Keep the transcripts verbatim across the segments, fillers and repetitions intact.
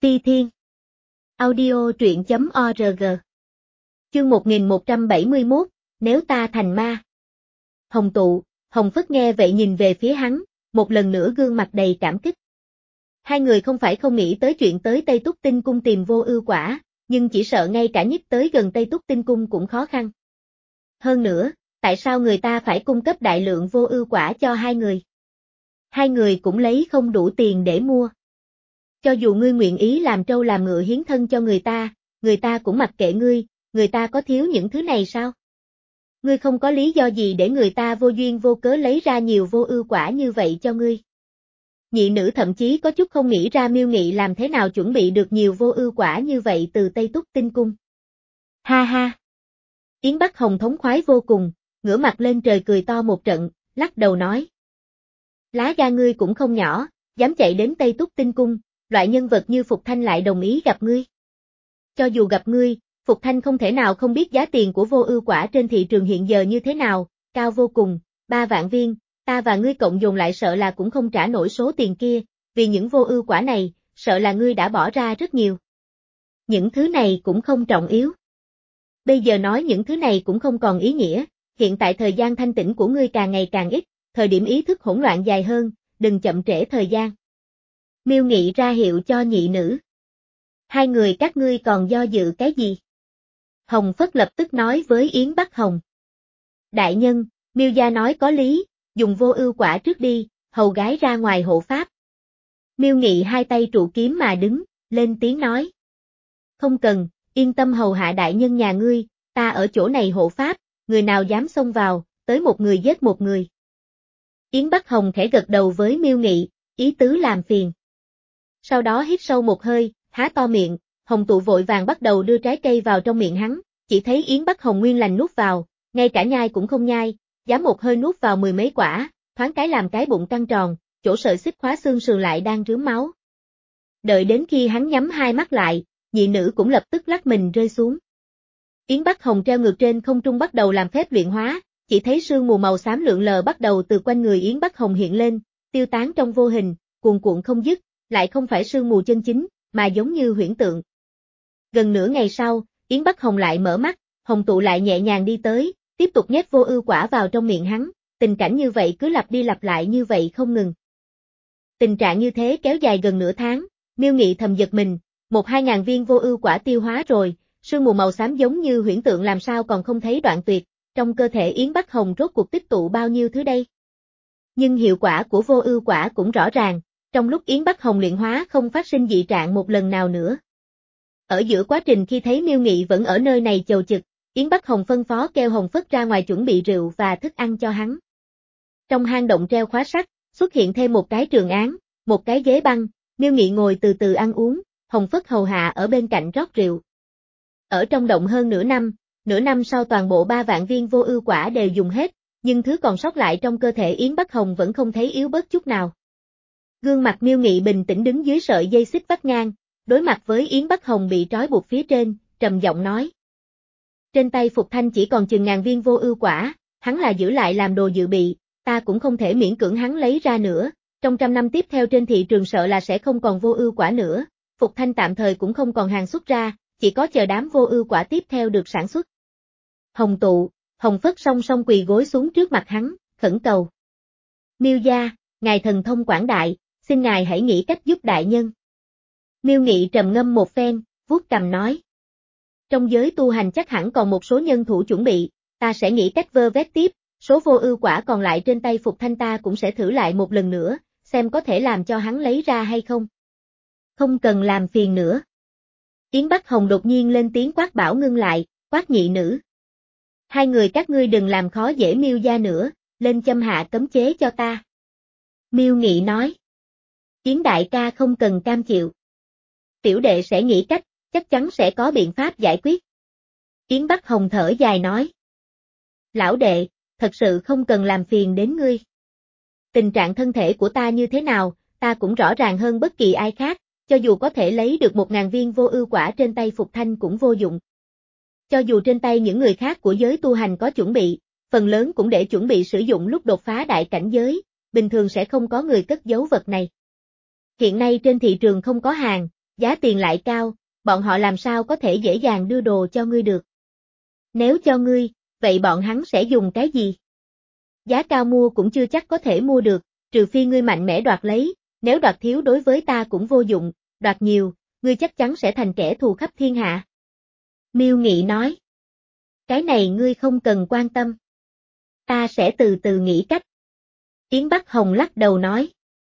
Ti Thiên Audio truyện chấm org. Chương một nghìn một trăm bảy mươi mốt, nếu ta thành ma. Hồng Tụ, Hồng Phất nghe vậy nhìn về phía hắn, một lần nữa gương mặt đầy cảm kích. Hai người không phải không nghĩ tới chuyện tới Tây Túc Tinh Cung tìm Vô Ưu Quả, nhưng chỉ sợ ngay cả nhất tới gần Tây Túc Tinh Cung cũng khó khăn. Hơn nữa, tại sao người ta phải cung cấp đại lượng Vô Ưu Quả cho hai người? Hai người cũng lấy không đủ tiền để mua. Cho dù ngươi nguyện ý làm trâu làm ngựa hiến thân cho người ta, người ta cũng mặc kệ ngươi, người ta có thiếu những thứ này sao? Ngươi không có lý do gì để người ta vô duyên vô cớ lấy ra nhiều Vô Ưu Quả như vậy cho ngươi. Nhị nữ thậm chí có chút không nghĩ ra Miêu Nghị làm thế nào chuẩn bị được nhiều Vô Ưu Quả như vậy từ Tây Túc Tinh Cung. Ha ha! Yến Bắc Hồng thống khoái vô cùng, ngửa mặt lên trời cười to một trận, lắc đầu nói. Lá gan ngươi cũng không nhỏ, dám chạy đến Tây Túc Tinh Cung, loại nhân vật như Phục Thanh lại đồng ý gặp ngươi. Cho dù gặp ngươi, Phục Thanh không thể nào không biết giá tiền của Vô Ưu Quả trên thị trường hiện giờ như thế nào, cao vô cùng, ba vạn viên, ta và ngươi cộng dồn lại sợ là cũng không trả nổi số tiền kia, vì những Vô Ưu Quả này, sợ là ngươi đã bỏ ra rất nhiều. Những thứ này cũng không trọng yếu. Bây giờ nói những thứ này cũng không còn ý nghĩa, hiện tại thời gian thanh tĩnh của ngươi càng ngày càng ít, thời điểm ý thức hỗn loạn dài hơn, đừng chậm trễ thời gian. Miêu Nghị ra hiệu cho nhị nữ. Hai người các ngươi còn do dự cái gì? Hồng Phất lập tức nói với Yến Bắc Hồng. Đại nhân, Miêu gia nói có lý, dùng Vô Ưu Quả trước đi, hầu gái ra ngoài hộ pháp. Miêu Nghị hai tay trụ kiếm mà đứng, lên tiếng nói. Không cần, yên tâm hầu hạ đại nhân nhà ngươi, ta ở chỗ này hộ pháp, người nào dám xông vào, tới một người giết một người. Yến Bắc Hồng khẽ gật đầu với Miêu Nghị, ý tứ làm phiền. Sau đó hít sâu một hơi, há to miệng, Hồng Tụ vội vàng bắt đầu đưa trái cây vào trong miệng hắn, chỉ thấy Yến Bắc Hồng nguyên lành nuốt vào, ngay cả nhai cũng không nhai, dám một hơi nuốt vào mười mấy quả, thoáng cái làm cái bụng căng tròn, chỗ sợi xích khóa xương sườn lại đang rướm máu. Đợi đến khi hắn nhắm hai mắt lại, nhị nữ cũng lập tức lắc mình rơi xuống. Yến Bắc Hồng treo ngược trên không trung bắt đầu làm phép luyện hóa, chỉ thấy sương mù màu xám lượn lờ bắt đầu từ quanh người Yến Bắc Hồng hiện lên, tiêu tán trong vô hình, cuồn cuộn không dứt, lại không phải sương mù chân chính, mà giống như huyễn tượng. Gần nửa ngày sau, Yến Bắc Hồng lại mở mắt, Hồng Tụ lại nhẹ nhàng đi tới, tiếp tục nhét Vô Ưu Quả vào trong miệng hắn, tình cảnh như vậy cứ lặp đi lặp lại như vậy không ngừng. Tình trạng như thế kéo dài gần nửa tháng, Miêu Nghị thầm giật mình, một hai ngàn viên Vô Ưu Quả tiêu hóa rồi, sương mù màu xám giống như huyễn tượng làm sao còn không thấy đoạn tuyệt, trong cơ thể Yến Bắc Hồng rốt cuộc tích tụ bao nhiêu thứ đây. Nhưng hiệu quả của Vô Ưu Quả cũng rõ ràng, trong lúc Yến Bắc Hồng luyện hóa không phát sinh dị trạng một lần nào nữa. Ở giữa quá trình khi thấy Miêu Nghị vẫn ở nơi này chầu chực, Yến Bắc Hồng phân phó kêu Hồng Phất ra ngoài chuẩn bị rượu và thức ăn cho hắn. Trong hang động treo khóa sắt, xuất hiện thêm một cái trường án, một cái ghế băng, Miêu Nghị ngồi từ từ ăn uống, Hồng Phất hầu hạ ở bên cạnh rót rượu. Ở trong động hơn nửa năm, nửa năm sau toàn bộ ba vạn viên Vô Ưu Quả đều dùng hết, nhưng thứ còn sót lại trong cơ thể Yến Bắc Hồng vẫn không thấy yếu bớt chút nào. Gương mặt Miêu Nghị bình tĩnh đứng dưới sợi dây xích vắt ngang, đối mặt với Yến Bắc Hồng bị trói buộc phía trên, trầm giọng nói. Trên tay Phục Thanh chỉ còn chừng ngàn viên Vô Ưu Quả, hắn là giữ lại làm đồ dự bị, ta cũng không thể miễn cưỡng hắn lấy ra nữa, trong trăm năm tiếp theo trên thị trường sợ là sẽ không còn Vô Ưu Quả nữa, Phục Thanh tạm thời cũng không còn hàng xuất ra, chỉ có chờ đám Vô Ưu Quả tiếp theo được sản xuất. Hồng Tụ, Hồng Phất song song quỳ gối xuống trước mặt hắn, khẩn cầu. Miêu gia, ngài thần thông quảng đại, xin ngài hãy nghĩ cách giúp đại nhân. Miêu Nghị trầm ngâm một phen, vuốt cằm nói. Trong giới tu hành chắc hẳn còn một số nhân thủ chuẩn bị, ta sẽ nghĩ cách vơ vét tiếp, số Vô Ưu Quả còn lại trên tay Phục Thanh ta cũng sẽ thử lại một lần nữa, xem có thể làm cho hắn lấy ra hay không. Không cần làm phiền nữa. Yến Bắc Hồng đột nhiên lên tiếng quát bảo ngưng lại, quát nhị nữ. Hai người các ngươi đừng làm khó dễ Miêu gia nữa, lên châm hạ cấm chế cho ta. Miêu Nghị nói. Yến đại ca không cần cam chịu. Tiểu đệ sẽ nghĩ cách, chắc chắn sẽ có biện pháp giải quyết. Yến Bắc Hồng thở dài nói. Lão đệ, thật sự không cần làm phiền đến ngươi. Tình trạng thân thể của ta như thế nào, ta cũng rõ ràng hơn bất kỳ ai khác, cho dù có thể lấy được một ngàn viên Vô Ưu Quả trên tay Phục Thanh cũng vô dụng. Cho dù trên tay những người khác của giới tu hành có chuẩn bị, phần lớn cũng để chuẩn bị sử dụng lúc đột phá đại cảnh giới, bình thường sẽ không có người cất giấu vật này. Hiện nay trên thị trường không có hàng, giá tiền lại cao, bọn họ làm sao có thể dễ dàng đưa đồ cho ngươi được. Nếu cho ngươi, vậy bọn hắn sẽ dùng cái gì? Giá cao mua cũng chưa chắc có thể mua được, trừ phi ngươi mạnh mẽ đoạt lấy, nếu đoạt thiếu đối với ta cũng vô dụng, đoạt nhiều, ngươi chắc chắn sẽ thành kẻ thù khắp thiên hạ. Miêu Nghị nói. Cái này ngươi không cần quan tâm. Ta sẽ từ từ nghĩ cách. Yến Bắc Hồng lắc đầu nói.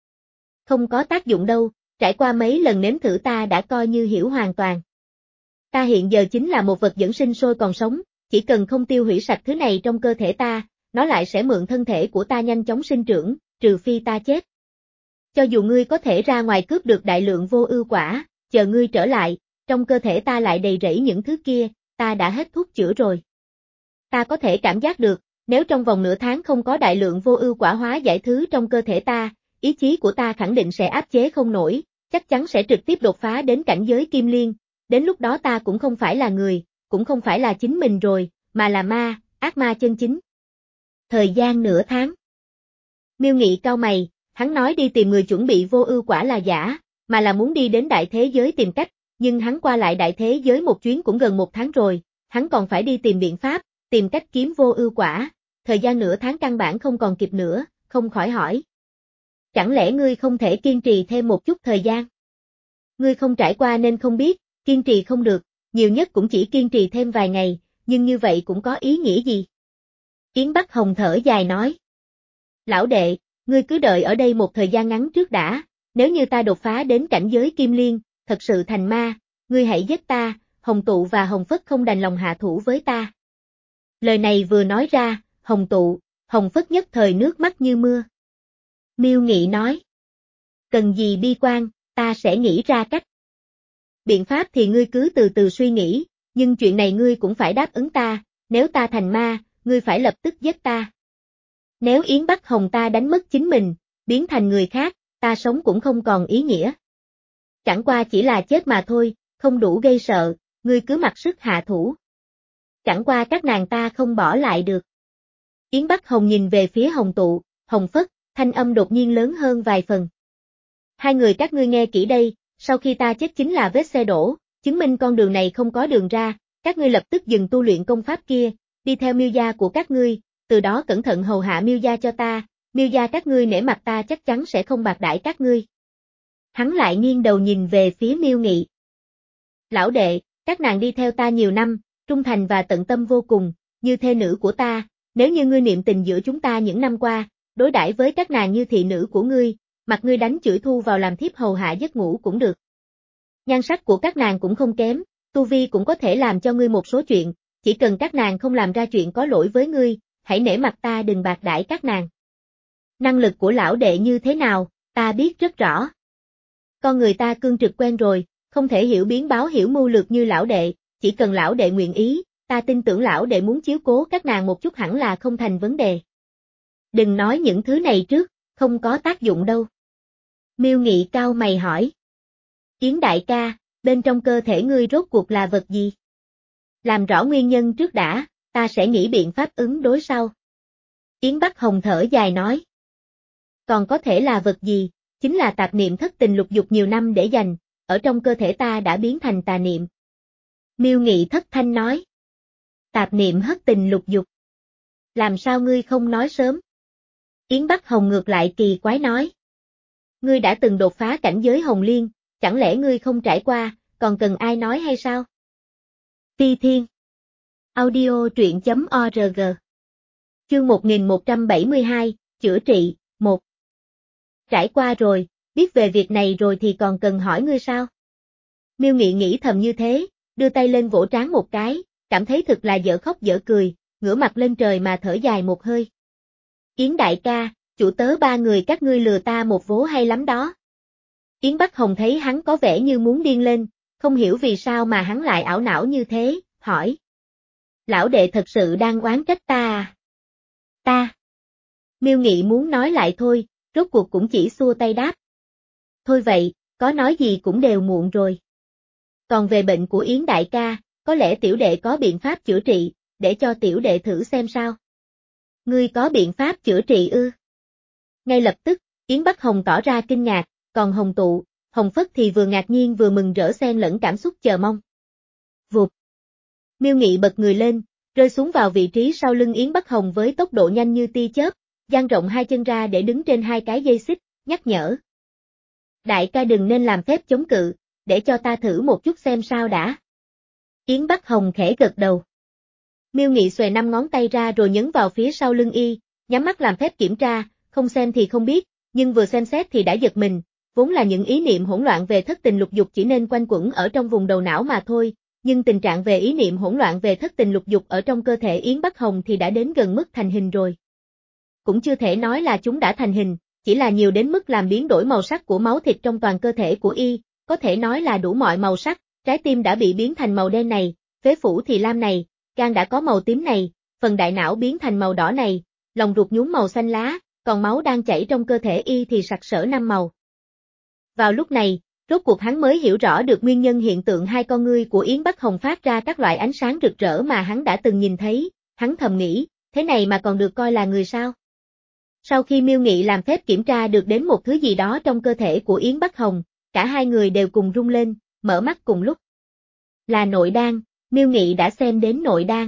Không có tác dụng đâu, trải qua mấy lần nếm thử ta đã coi như hiểu hoàn toàn. Ta hiện giờ chính là một vật dẫn sinh sôi còn sống, chỉ cần không tiêu hủy sạch thứ này trong cơ thể ta, nó lại sẽ mượn thân thể của ta nhanh chóng sinh trưởng, trừ phi ta chết. Cho dù ngươi có thể ra ngoài cướp được đại lượng vô ưu quả, chờ ngươi trở lại, trong cơ thể ta lại đầy rẫy những thứ kia, ta đã hết thuốc chữa rồi. Ta có thể cảm giác được, nếu trong vòng nửa tháng không có đại lượng vô ưu quả hóa giải thứ trong cơ thể ta, ý chí của ta khẳng định sẽ áp chế không nổi, chắc chắn sẽ trực tiếp đột phá đến cảnh giới kim liên, đến lúc đó ta cũng không phải là người, cũng không phải là chính mình rồi, mà là ma, ác ma chân chính. Thời gian nửa tháng. Miêu Nghị cau mày, hắn nói đi tìm người chuẩn bị vô ưu quả là giả, mà là muốn đi đến đại thế giới tìm cách, nhưng hắn qua lại đại thế giới một chuyến cũng gần một tháng rồi, hắn còn phải đi tìm biện pháp, tìm cách kiếm vô ưu quả, thời gian nửa tháng căn bản không còn kịp nữa, không khỏi hỏi. Chẳng lẽ ngươi không thể kiên trì thêm một chút thời gian? Ngươi không trải qua nên không biết, kiên trì không được, nhiều nhất cũng chỉ kiên trì thêm vài ngày, nhưng như vậy cũng có ý nghĩa gì? Yến Bắc Hồng thở dài nói. Lão đệ, ngươi cứ đợi ở đây một thời gian ngắn trước đã, nếu như ta đột phá đến cảnh giới kim liên, thật sự thành ma, ngươi hãy giết ta, Hồng Tụ và Hồng Phất không đành lòng hạ thủ với ta. Lời này vừa nói ra, Hồng Tụ, Hồng Phất nhất thời nước mắt như mưa. Miêu Nghị nói. Cần gì bi quan, ta sẽ nghĩ ra cách. Biện pháp thì ngươi cứ từ từ suy nghĩ, nhưng chuyện này ngươi cũng phải đáp ứng ta, nếu ta thành ma, ngươi phải lập tức giết ta. Nếu Yến Bắc Hồng ta đánh mất chính mình, biến thành người khác, ta sống cũng không còn ý nghĩa. Chẳng qua chỉ là chết mà thôi, không đủ gây sợ, ngươi cứ mặc sức hạ thủ. Chẳng qua các nàng ta không bỏ lại được. Yến Bắc Hồng nhìn về phía Hồng Tụ, Hồng Phất, thanh âm đột nhiên lớn hơn vài phần. Hai người các ngươi nghe kỹ đây, sau khi ta chết chính là vết xe đổ, chứng minh con đường này không có đường ra, các ngươi lập tức dừng tu luyện công pháp kia, đi theo Miêu gia của các ngươi, từ đó cẩn thận hầu hạ Miêu gia cho ta, Miêu gia các ngươi nể mặt ta chắc chắn sẽ không bạc đãi các ngươi. Hắn lại nghiêng đầu nhìn về phía Miêu Nghị. Lão đệ, các nàng đi theo ta nhiều năm, trung thành và tận tâm vô cùng, như thê nữ của ta, nếu như ngươi niệm tình giữa chúng ta những năm qua, đối đãi với các nàng như thị nữ của ngươi, mặc ngươi đánh chửi thu vào làm thiếp hầu hạ giấc ngủ cũng được. Nhan sắc của các nàng cũng không kém, tu vi cũng có thể làm cho ngươi một số chuyện, chỉ cần các nàng không làm ra chuyện có lỗi với ngươi, hãy nể mặt ta đừng bạc đãi các nàng. Năng lực của lão đệ như thế nào, ta biết rất rõ. Con người ta cương trực quen rồi, không thể hiểu biến báo hiểu mưu lược như lão đệ, chỉ cần lão đệ nguyện ý, ta tin tưởng lão đệ muốn chiếu cố các nàng một chút hẳn là không thành vấn đề. Đừng nói những thứ này trước, không có tác dụng đâu. Miêu Nghị cau mày hỏi. Yến đại ca, bên trong cơ thể ngươi rốt cuộc là vật gì? Làm rõ nguyên nhân trước đã, ta sẽ nghĩ biện pháp ứng đối sau. Yến Bắc Hồng thở dài nói. Còn có thể là vật gì, chính là tạp niệm thất tình lục dục nhiều năm để dành, ở trong cơ thể ta đã biến thành tà niệm. Miêu Nghị thất thanh nói. Tạp niệm hất tình lục dục. Làm sao ngươi không nói sớm? Yến Bắc Hồng ngược lại kỳ quái nói. Ngươi đã từng đột phá cảnh giới hồng liên, chẳng lẽ ngươi không trải qua, còn cần ai nói hay sao? Phi Thiên. Audio truyện chấm org. Chương một nghìn một trăm bảy mươi hai, chữa trị, một. Trải qua rồi, biết về việc này rồi thì còn cần hỏi ngươi sao? Miêu Nghị nghĩ thầm như thế, đưa tay lên vỗ trán một cái, cảm thấy thực là dở khóc dở cười, ngửa mặt lên trời mà thở dài một hơi. Yến đại ca, chủ tớ ba người các ngươi lừa ta một vố hay lắm đó. Yến Bắc Hồng thấy hắn có vẻ như muốn điên lên, không hiểu vì sao mà hắn lại ảo não như thế, hỏi. Lão đệ thật sự đang oán trách ta à? Ta. Miêu Nghị muốn nói lại thôi, rốt cuộc cũng chỉ xua tay đáp. Thôi vậy, có nói gì cũng đều muộn rồi. Còn về bệnh của Yến đại ca, có lẽ tiểu đệ có biện pháp chữa trị, để cho tiểu đệ thử xem sao. Ngươi có biện pháp chữa trị ư? Ngay lập tức, Yến Bắc Hồng tỏ ra kinh ngạc, còn Hồng Tụ, Hồng Phất thì vừa ngạc nhiên vừa mừng rỡ xen lẫn cảm xúc chờ mong. Vụt. Miêu Nghị bật người lên, rơi xuống vào vị trí sau lưng Yến Bắc Hồng với tốc độ nhanh như tia chớp, dang rộng hai chân ra để đứng trên hai cái dây xích, nhắc nhở. Đại ca đừng nên làm phép chống cự, để cho ta thử một chút xem sao đã. Yến Bắc Hồng khẽ gật đầu. Miêu Nghị xòe năm ngón tay ra rồi nhấn vào phía sau lưng y, nhắm mắt làm phép kiểm tra, không xem thì không biết, nhưng vừa xem xét thì đã giật mình, vốn là những ý niệm hỗn loạn về thất tình lục dục chỉ nên quanh quẩn ở trong vùng đầu não mà thôi, nhưng tình trạng về ý niệm hỗn loạn về thất tình lục dục ở trong cơ thể Yến Bắc Hồng thì đã đến gần mức thành hình rồi. Cũng chưa thể nói là chúng đã thành hình, chỉ là nhiều đến mức làm biến đổi màu sắc của máu thịt trong toàn cơ thể của y, có thể nói là đủ mọi màu sắc, trái tim đã bị biến thành màu đen này, phế phủ thì lam này, gan đã có màu tím này, phần đại não biến thành màu đỏ này, lòng ruột nhuốm màu xanh lá, còn máu đang chảy trong cơ thể y thì sặc sỡ năm màu. Vào lúc này, rốt cuộc hắn mới hiểu rõ được nguyên nhân hiện tượng hai con ngươi của Yến Bắc Hồng phát ra các loại ánh sáng rực rỡ mà hắn đã từng nhìn thấy, hắn thầm nghĩ, thế này mà còn được coi là người sao? Sau khi Miêu Nghị làm phép kiểm tra được đến một thứ gì đó trong cơ thể của Yến Bắc Hồng, cả hai người đều cùng rung lên, mở mắt cùng lúc. Là nội đan, Miêu Nghị đã xem đến nội đan.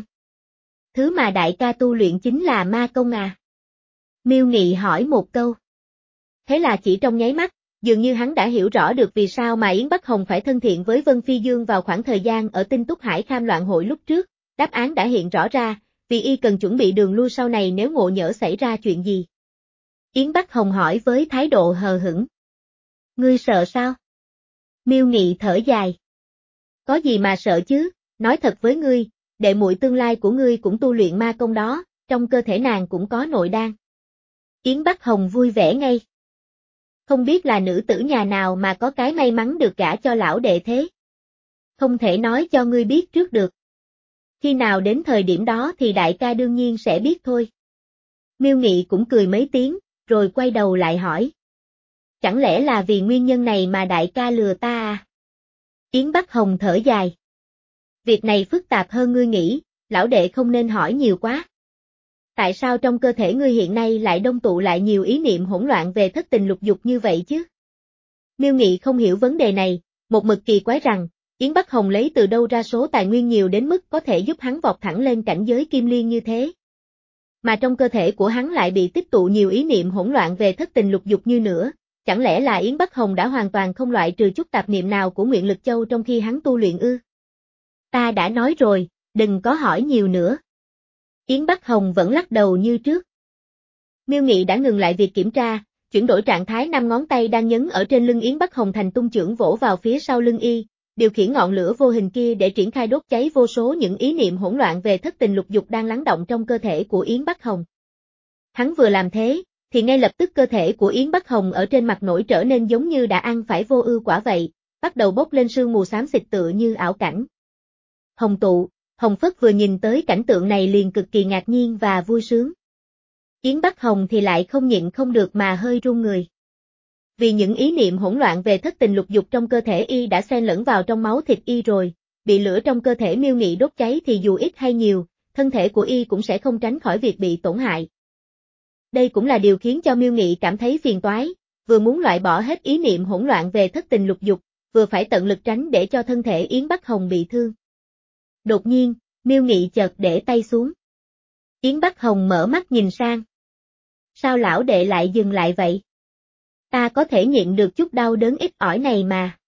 Thứ mà đại ca tu luyện chính là ma công à? Miêu Nghị hỏi một câu. Thế là chỉ trong nháy mắt, dường như hắn đã hiểu rõ được vì sao mà Yến Bắc Hồng phải thân thiện với Vân Phi Dương vào khoảng thời gian ở Tinh Túc Hải Kham loạn hội lúc trước, đáp án đã hiện rõ ra, vì y cần chuẩn bị đường lui sau này nếu ngộ nhỡ xảy ra chuyện gì. Yến Bắc Hồng hỏi với thái độ hờ hững. Ngươi sợ sao? Miêu Nghị thở dài. Có gì mà sợ chứ, nói thật với ngươi, đệ muội tương lai của ngươi cũng tu luyện ma công đó, trong cơ thể nàng cũng có nội đan. Yến Bắc Hồng vui vẻ ngay. Không biết là nữ tử nhà nào mà có cái may mắn được gả cho lão đệ thế. Không thể nói cho ngươi biết trước được. Khi nào đến thời điểm đó thì đại ca đương nhiên sẽ biết thôi. Miêu Nghị cũng cười mấy tiếng, rồi quay đầu lại hỏi. Chẳng lẽ là vì nguyên nhân này mà đại ca lừa ta à? Yến Bắc Hồng thở dài. Việc này phức tạp hơn ngươi nghĩ, lão đệ không nên hỏi nhiều quá. Tại sao trong cơ thể ngươi hiện nay lại đông tụ lại nhiều ý niệm hỗn loạn về thất tình lục dục như vậy chứ? Miêu Nghị không hiểu vấn đề này, một mực kỳ quái rằng, Yến Bắc Hồng lấy từ đâu ra số tài nguyên nhiều đến mức có thể giúp hắn vọt thẳng lên cảnh giới kim liên như thế. Mà trong cơ thể của hắn lại bị tích tụ nhiều ý niệm hỗn loạn về thất tình lục dục như nữa, chẳng lẽ là Yến Bắc Hồng đã hoàn toàn không loại trừ chút tạp niệm nào của Nguyện Lực Châu trong khi hắn tu luyện ư? Ta đã nói rồi, đừng có hỏi nhiều nữa. Yến Bắc Hồng vẫn lắc đầu như trước. Miêu Nghị đã ngừng lại việc kiểm tra, chuyển đổi trạng thái năm ngón tay đang nhấn ở trên lưng Yến Bắc Hồng thành tung chưởng vỗ vào phía sau lưng y, điều khiển ngọn lửa vô hình kia để triển khai đốt cháy vô số những ý niệm hỗn loạn về thất tình lục dục đang lắng động trong cơ thể của Yến Bắc Hồng. Hắn vừa làm thế, thì ngay lập tức cơ thể của Yến Bắc Hồng ở trên mặt nổi trở nên giống như đã ăn phải vô ưu quả vậy, bắt đầu bốc lên sương mù xám xịt tựa như ảo cảnh. Hồng tụ, Hồng Phất vừa nhìn tới cảnh tượng này liền cực kỳ ngạc nhiên và vui sướng. Yến Bắc Hồng thì lại không nhịn không được mà hơi run người. Vì những ý niệm hỗn loạn về thất tình lục dục trong cơ thể y đã xen lẫn vào trong máu thịt y rồi, bị lửa trong cơ thể Miêu Nghị đốt cháy thì dù ít hay nhiều, thân thể của y cũng sẽ không tránh khỏi việc bị tổn hại. Đây cũng là điều khiến cho Miêu Nghị cảm thấy phiền toái, vừa muốn loại bỏ hết ý niệm hỗn loạn về thất tình lục dục, vừa phải tận lực tránh để cho thân thể Yến Bắc Hồng bị thương. Đột nhiên, Miêu Nghị chợt để tay xuống. Yến Bắc Hồng mở mắt nhìn sang. Sao lão đệ lại dừng lại vậy? Ta có thể nhịn được chút đau đớn ít ỏi này mà.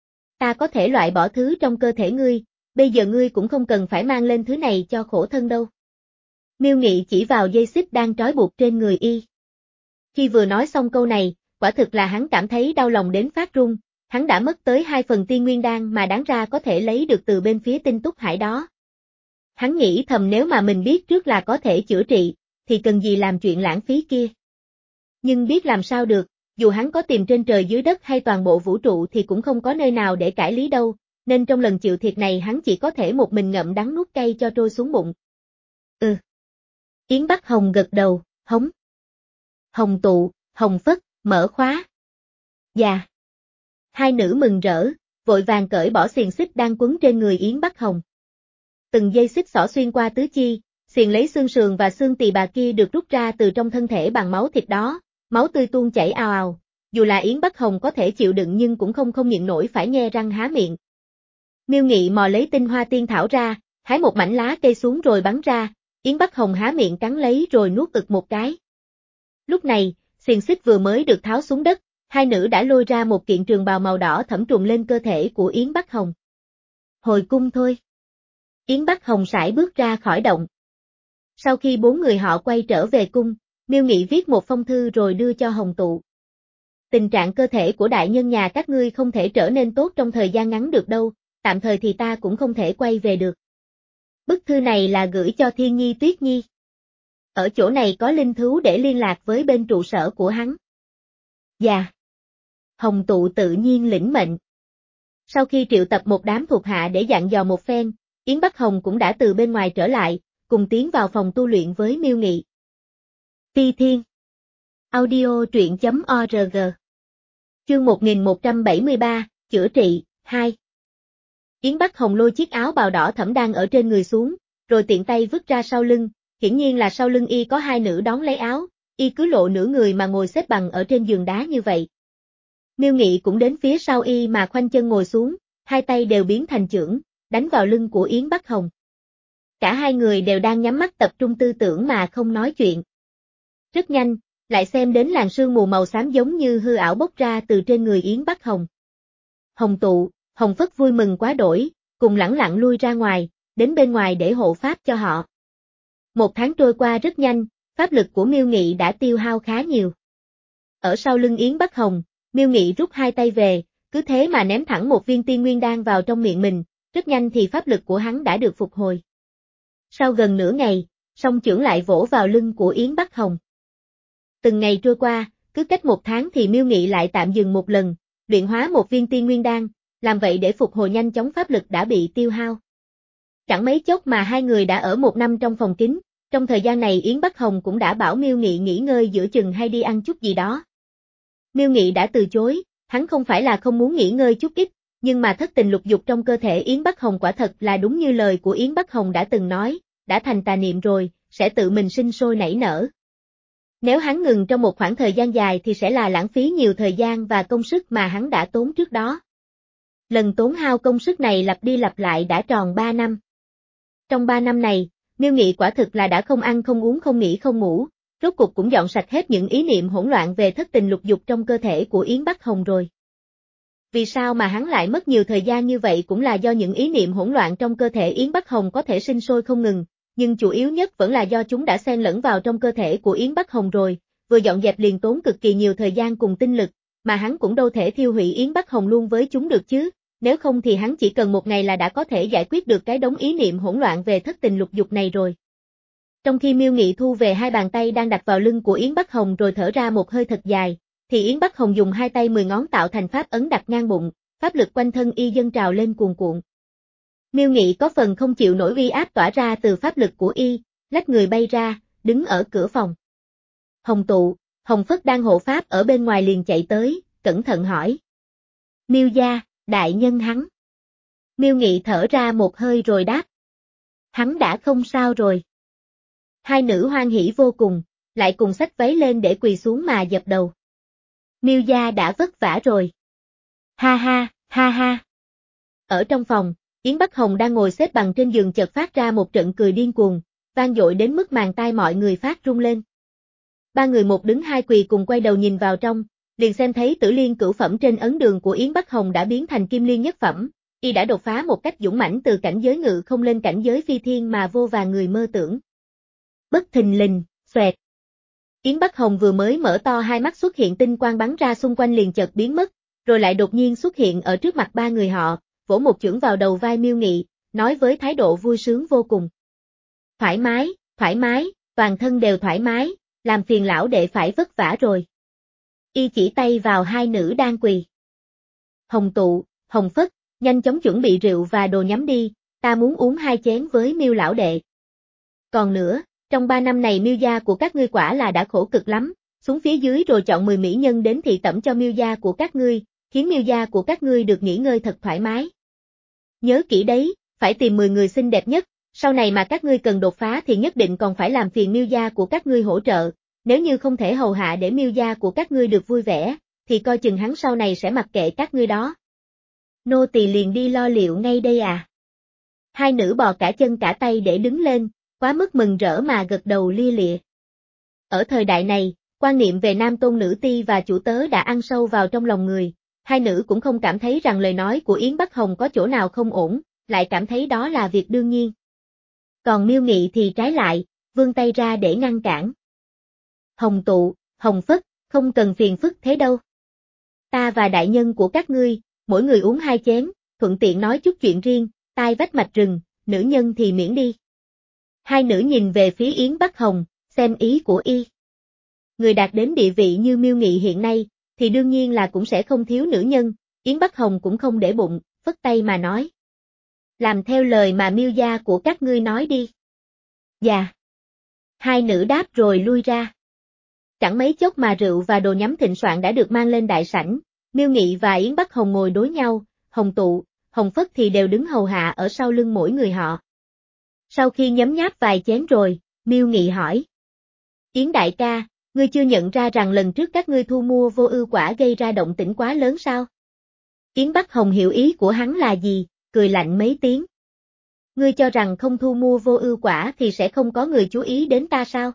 Ta có thể loại bỏ thứ trong cơ thể ngươi, bây giờ ngươi cũng không cần phải mang lên thứ này cho khổ thân đâu. Miêu Nghị chỉ vào dây xích đang trói buộc trên người y. Khi vừa nói xong câu này, quả thực là hắn cảm thấy đau lòng đến phát run, hắn đã mất tới hai phần tiên nguyên đan mà đáng ra có thể lấy được từ bên phía Tinh Túc Hải đó. Hắn nghĩ thầm nếu mà mình biết trước là có thể chữa trị, thì cần gì làm chuyện lãng phí kia. Nhưng biết làm sao được, dù hắn có tìm trên trời dưới đất hay toàn bộ vũ trụ thì cũng không có nơi nào để cải lý đâu, nên trong lần chịu thiệt này hắn chỉ có thể một mình ngậm đắng nuốt cay cho trôi xuống bụng. Ừ. Yến Bắc Hồng gật đầu, hống. Hồng tụ, Hồng Phất, mở khóa. Dạ. Hai nữ mừng rỡ, vội vàng cởi bỏ xiềng xích đang quấn trên người Yến Bắc Hồng. Từng dây xích xỏ xuyên qua tứ chi, xiềng lấy xương sườn và xương tỳ bà kia được rút ra từ trong thân thể bằng máu thịt đó, máu tươi tuôn chảy ào ào, dù là Yến Bắc Hồng có thể chịu đựng nhưng cũng không không nhịn nổi phải nhe răng há miệng. Miêu Nghị mò lấy tinh hoa tiên thảo ra, hái một mảnh lá cây xuống rồi bắn ra, Yến Bắc Hồng há miệng cắn lấy rồi nuốt ực một cái. Lúc này, xiềng xích vừa mới được tháo xuống đất, hai nữ đã lôi ra một kiện trường bào màu đỏ thẫm trùm lên cơ thể của Yến Bắc Hồng. Hồi cung thôi. Yến Bắc Hồng sải bước ra khỏi động. Sau khi bốn người họ quay trở về cung, Miêu Nghị viết một phong thư rồi đưa cho Hồng Tụ. Tình trạng cơ thể của đại nhân nhà các ngươi không thể trở nên tốt trong thời gian ngắn được đâu, tạm thời thì ta cũng không thể quay về được. Bức thư này là gửi cho Thiên Nhi Tuyết Nhi. Ở chỗ này có linh thú để liên lạc với bên trụ sở của hắn. Dạ. Hồng Tụ tự nhiên lĩnh mệnh. Sau khi triệu tập một đám thuộc hạ để dặn dò một phen, Yến Bắc Hồng cũng đã từ bên ngoài trở lại, cùng tiến vào phòng tu luyện với Miêu Nghị. Phi Thiên. Audio truyện chấm org. Chương một nghìn một trăm bảy mươi ba, chữa trị, hai. Yến Bắc Hồng lôi chiếc áo bào đỏ thẫm đang ở trên người xuống, rồi tiện tay vứt ra sau lưng, hiển nhiên là sau lưng y có hai nữ đón lấy áo, y cứ lộ nửa người mà ngồi xếp bằng ở trên giường đá như vậy. Miêu Nghị cũng đến phía sau y mà khoanh chân ngồi xuống, hai tay đều biến thành chưởng, đánh vào lưng của Yến Bắc Hồng. Cả hai người đều đang nhắm mắt tập trung tư tưởng mà không nói chuyện. Rất nhanh, lại xem đến làn sương mù màu xám giống như hư ảo bốc ra từ trên người Yến Bắc Hồng. Hồng Tụ, Hồng Phất vui mừng quá đổi, cùng lẳng lặng lui ra ngoài, đến bên ngoài để hộ pháp cho họ. Một tháng trôi qua rất nhanh, pháp lực của Miêu Nghị đã tiêu hao khá nhiều. Ở sau lưng Yến Bắc Hồng, Miêu Nghị rút hai tay về, cứ thế mà ném thẳng một viên tiên nguyên đan vào trong miệng mình, rất nhanh thì pháp lực của hắn đã được phục hồi. Sau gần nửa ngày, song chưởng lại vỗ vào lưng của Yến Bắc Hồng. Từng ngày trôi qua, cứ cách một tháng thì Miêu Nghị lại tạm dừng một lần, luyện hóa một viên tiên nguyên đan, làm vậy để phục hồi nhanh chóng pháp lực đã bị tiêu hao. Chẳng mấy chốc mà hai người đã ở một năm trong phòng kín, trong thời gian này Yến Bắc Hồng cũng đã bảo Miêu Nghị nghỉ ngơi giữa chừng hay đi ăn chút gì đó. Miêu Nghị đã từ chối, hắn không phải là không muốn nghỉ ngơi chút ít, nhưng mà thất tình lục dục trong cơ thể Yến Bắc Hồng quả thật là đúng như lời của Yến Bắc Hồng đã từng nói, đã thành tà niệm rồi, sẽ tự mình sinh sôi nảy nở. Nếu hắn ngừng trong một khoảng thời gian dài thì sẽ là lãng phí nhiều thời gian và công sức mà hắn đã tốn trước đó. Lần tốn hao công sức này lặp đi lặp lại đã tròn ba năm. Trong ba năm này, Miêu Nghị quả thực là đã không ăn không uống không nghỉ không ngủ, rốt cuộc cũng dọn sạch hết những ý niệm hỗn loạn về thất tình lục dục trong cơ thể của Yến Bắc Hồng rồi. Vì sao mà hắn lại mất nhiều thời gian như vậy cũng là do những ý niệm hỗn loạn trong cơ thể Yến Bắc Hồng có thể sinh sôi không ngừng, nhưng chủ yếu nhất vẫn là do chúng đã xen lẫn vào trong cơ thể của Yến Bắc Hồng rồi, vừa dọn dẹp liền tốn cực kỳ nhiều thời gian cùng tinh lực, mà hắn cũng đâu thể thiêu hủy Yến Bắc Hồng luôn với chúng được chứ, nếu không thì hắn chỉ cần một ngày là đã có thể giải quyết được cái đống ý niệm hỗn loạn về thất tình lục dục này rồi. Trong khi Miêu Nghị thu về hai bàn tay đang đặt vào lưng của Yến Bắc Hồng rồi thở ra một hơi thật dài, thì Yến Bắc Hồng dùng hai tay mười ngón tạo thành pháp ấn đặt ngang bụng, pháp lực quanh thân y dâng trào lên cuồn cuộn. Miêu Nghị có phần không chịu nổi uy áp tỏa ra từ pháp lực của y, lách người bay ra, đứng ở cửa phòng. Hồng Tụ, Hồng Phất đang hộ pháp ở bên ngoài liền chạy tới, cẩn thận hỏi. Miêu gia, đại nhân hắn. Miêu Nghị thở ra một hơi rồi đáp. Hắn đã không sao rồi. Hai nữ hoan hỉ vô cùng, lại cùng xách váy lên để quỳ xuống mà dập đầu. Miêu gia đã vất vả rồi. Ha ha, ha ha. Ở trong phòng, Yến Bắc Hồng đang ngồi xếp bằng trên giường chợt phát ra một trận cười điên cuồng, vang dội đến mức màng tai mọi người phát rung lên. Ba người một đứng hai quỳ cùng quay đầu nhìn vào trong, liền xem thấy Tử Liên cửu phẩm trên ấn đường của Yến Bắc Hồng đã biến thành Kim Liên nhất phẩm, y đã đột phá một cách dũng mãnh từ cảnh giới ngự không lên cảnh giới phi thiên mà vô vàn người mơ tưởng. Bất thình lình, xoẹt. Yến Bắc Hồng vừa mới mở to hai mắt xuất hiện tinh quang bắn ra xung quanh liền chợt biến mất, rồi lại đột nhiên xuất hiện ở trước mặt ba người họ, vỗ một chưởng vào đầu vai Miêu Nghị, nói với thái độ vui sướng vô cùng. Thoải mái, thoải mái, toàn thân đều thoải mái, làm phiền lão đệ phải vất vả rồi. Y chỉ tay vào hai nữ đang quỳ. Hồng Tụ, Hồng Phất, nhanh chóng chuẩn bị rượu và đồ nhắm đi, ta muốn uống hai chén với Miêu lão đệ. Còn nữa, trong ba năm này Miêu gia của các ngươi quả là đã khổ cực lắm, xuống phía dưới rồi chọn mười mỹ nhân đến thị tẩm cho Miêu gia của các ngươi, khiến Miêu gia của các ngươi được nghỉ ngơi thật thoải mái. Nhớ kỹ đấy, phải tìm mười người xinh đẹp nhất, sau này mà các ngươi cần đột phá thì nhất định còn phải làm phiền Miêu gia của các ngươi hỗ trợ, nếu như không thể hầu hạ để Miêu gia của các ngươi được vui vẻ, thì coi chừng hắn sau này sẽ mặc kệ các ngươi đó. Nô tỳ liền đi lo liệu ngay đây à. Hai nữ bò cả chân cả tay để đứng lên, quá mức mừng rỡ mà gật đầu lia lịa. Ở thời đại này, quan niệm về nam tôn nữ ti và chủ tớ đã ăn sâu vào trong lòng người, hai nữ cũng không cảm thấy rằng lời nói của Yến Bắc Hồng có chỗ nào không ổn, lại cảm thấy đó là việc đương nhiên. Còn Miêu Nghị thì trái lại, vươn tay ra để ngăn cản. Hồng tụ, Hồng Phất, không cần phiền phức thế đâu. Ta và đại nhân của các ngươi, mỗi người uống hai chén, thuận tiện nói chút chuyện riêng, tai vách mạch rừng, nữ nhân thì miễn đi. Hai nữ nhìn về phía Yến Bắc Hồng, xem ý của y. Người đạt đến địa vị như Miêu Nghị hiện nay, thì đương nhiên là cũng sẽ không thiếu nữ nhân, Yến Bắc Hồng cũng không để bụng, phất tay mà nói. Làm theo lời mà Miêu gia của các ngươi nói đi. Dạ. Hai nữ đáp rồi lui ra. Chẳng mấy chốc mà rượu và đồ nhắm thịnh soạn đã được mang lên đại sảnh, Miêu Nghị và Yến Bắc Hồng ngồi đối nhau, Hồng Tụ, Hồng Phất thì đều đứng hầu hạ ở sau lưng mỗi người họ. Sau khi nhấm nháp vài chén rồi, Miêu Nghị hỏi. Yến đại ca, ngươi chưa nhận ra rằng lần trước các ngươi thu mua vô ưu quả gây ra động tĩnh quá lớn sao? Yến Bắc Hồng hiểu ý của hắn là gì, cười lạnh mấy tiếng. Ngươi cho rằng không thu mua vô ưu quả thì sẽ không có người chú ý đến ta sao?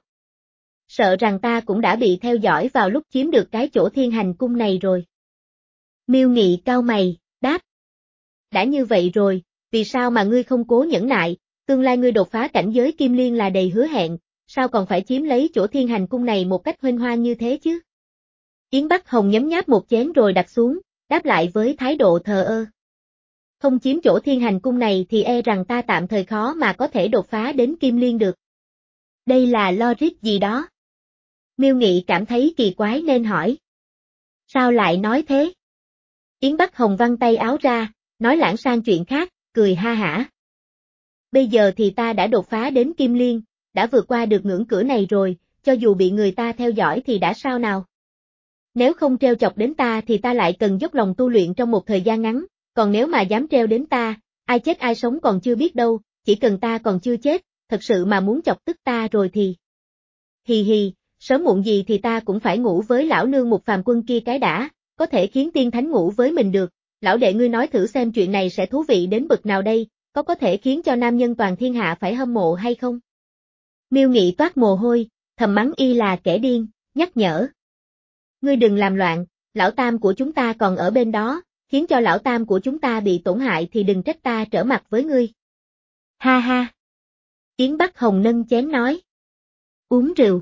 Sợ rằng ta cũng đã bị theo dõi vào lúc chiếm được cái chỗ Thiên Hành cung này rồi. Miêu Nghị cau mày, đáp. Đã như vậy rồi, vì sao mà ngươi không cố nhẫn nại, tương lai ngươi đột phá cảnh giới Kim Liên là đầy hứa hẹn, sao còn phải chiếm lấy chỗ Thiên Hành cung này một cách huênh hoang như thế chứ? Yến Bắc Hồng nhấm nháp một chén rồi đặt xuống, đáp lại với thái độ thờ ơ. Không chiếm chỗ Thiên Hành cung này thì e rằng ta tạm thời khó mà có thể đột phá đến Kim Liên được. Đây là logic gì đó? Miêu Nghị cảm thấy kỳ quái nên hỏi. Sao lại nói thế? Yến Bắc Hồng văng tay áo ra, nói lãng sang chuyện khác, cười ha hả. Bây giờ thì ta đã đột phá đến Kim Liên, đã vượt qua được ngưỡng cửa này rồi, cho dù bị người ta theo dõi thì đã sao nào? Nếu không treo chọc đến ta thì ta lại cần dốc lòng tu luyện trong một thời gian ngắn, còn nếu mà dám treo đến ta, ai chết ai sống còn chưa biết đâu, chỉ cần ta còn chưa chết, thật sự mà muốn chọc tức ta rồi thì. Hì hì, sớm muộn gì thì ta cũng phải ngủ với lão nương một phàm quân kia cái đã, có thể khiến tiên thánh ngủ với mình được, lão đệ ngươi nói thử xem chuyện này sẽ thú vị đến bực nào đây, có có thể khiến cho nam nhân toàn thiên hạ phải hâm mộ hay không? Miêu Nghị toát mồ hôi, thầm mắng y là kẻ điên, nhắc nhở. Ngươi đừng làm loạn, lão tam của chúng ta còn ở bên đó, khiến cho lão tam của chúng ta bị tổn hại thì đừng trách ta trở mặt với ngươi. Ha ha. Yến Bắc Hồng nâng chén nói. Uống rượu.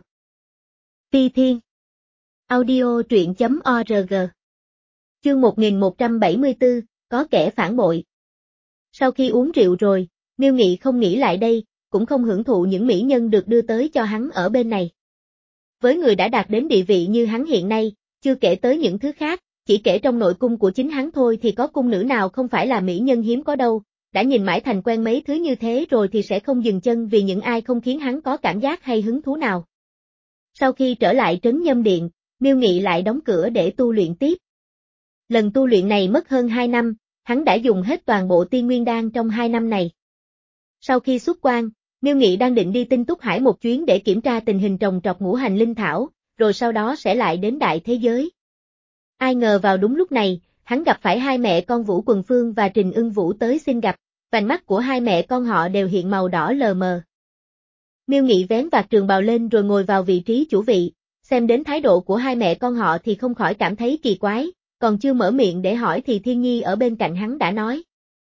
Phi Thiên. Audio truyện chấm org. Chương một nghìn một trăm bảy mươi tư, có kẻ phản bội. Sau khi uống rượu rồi, Miêu Nghị không nghĩ lại đây, cũng không hưởng thụ những mỹ nhân được đưa tới cho hắn ở bên này. Với người đã đạt đến địa vị như hắn hiện nay, chưa kể tới những thứ khác, chỉ kể trong nội cung của chính hắn thôi thì có cung nữ nào không phải là mỹ nhân hiếm có đâu, đã nhìn mãi thành quen mấy thứ như thế rồi thì sẽ không dừng chân vì những ai không khiến hắn có cảm giác hay hứng thú nào. Sau khi trở lại trấn Nhâm Điện, Miêu Nghị lại đóng cửa để tu luyện tiếp. Lần tu luyện này mất hơn hai năm, hắn đã dùng hết toàn bộ tiên nguyên đan trong hai năm này. Sau khi xuất quan, Miêu Nghị đang định đi Tinh Túc Hải một chuyến để kiểm tra tình hình trồng trọt ngũ hành linh thảo, rồi sau đó sẽ lại đến đại thế giới. Ai ngờ vào đúng lúc này, hắn gặp phải hai mẹ con Vũ Quần Phương và Trình Ưng Vũ tới xin gặp, vành mắt của hai mẹ con họ đều hiện màu đỏ lờ mờ. Miêu Nghị vén vạt trường bào lên rồi ngồi vào vị trí chủ vị, xem đến thái độ của hai mẹ con họ thì không khỏi cảm thấy kỳ quái, còn chưa mở miệng để hỏi thì Thiên Nhi ở bên cạnh hắn đã nói.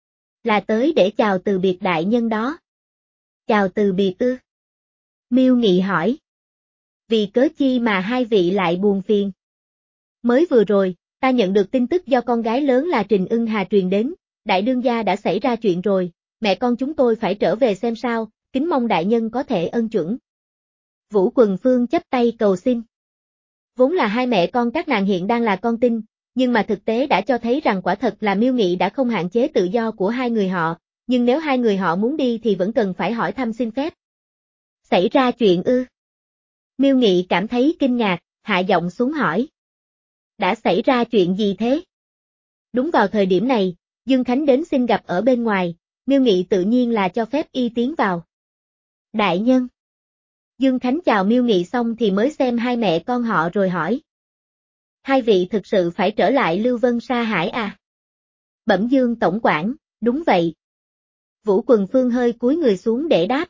Là tới để chào từ biệt đại nhân đó. Chào từ biệt ư? Miêu Nghị hỏi. Vì cớ chi mà hai vị lại buồn phiền? Mới vừa rồi, ta nhận được tin tức do con gái lớn là Trình Ưng Hà truyền đến, đại đương gia đã xảy ra chuyện rồi, mẹ con chúng tôi phải trở về xem sao, kính mong đại nhân có thể ân chuẩn. Vũ Quần Phương chắp tay cầu xin. Vốn là hai mẹ con các nàng hiện đang là con tin, nhưng mà thực tế đã cho thấy rằng quả thật là Miêu Nghị đã không hạn chế tự do của hai người họ, nhưng nếu hai người họ muốn đi thì vẫn cần phải hỏi thăm xin phép. Xảy ra chuyện ư? Miêu Nghị cảm thấy kinh ngạc, hạ giọng xuống hỏi. Đã xảy ra chuyện gì thế? Đúng vào thời điểm này, Dương Khánh đến xin gặp ở bên ngoài, Miêu Nghị tự nhiên là cho phép y tiến vào. Đại nhân. Dương Khánh chào Miêu Nghị xong thì mới xem hai mẹ con họ rồi hỏi. Hai vị thực sự phải trở lại Lưu Vân Sa Hải à? Bẩm Dương tổng quản, đúng vậy. Vũ Quần Phương hơi cúi người xuống để đáp.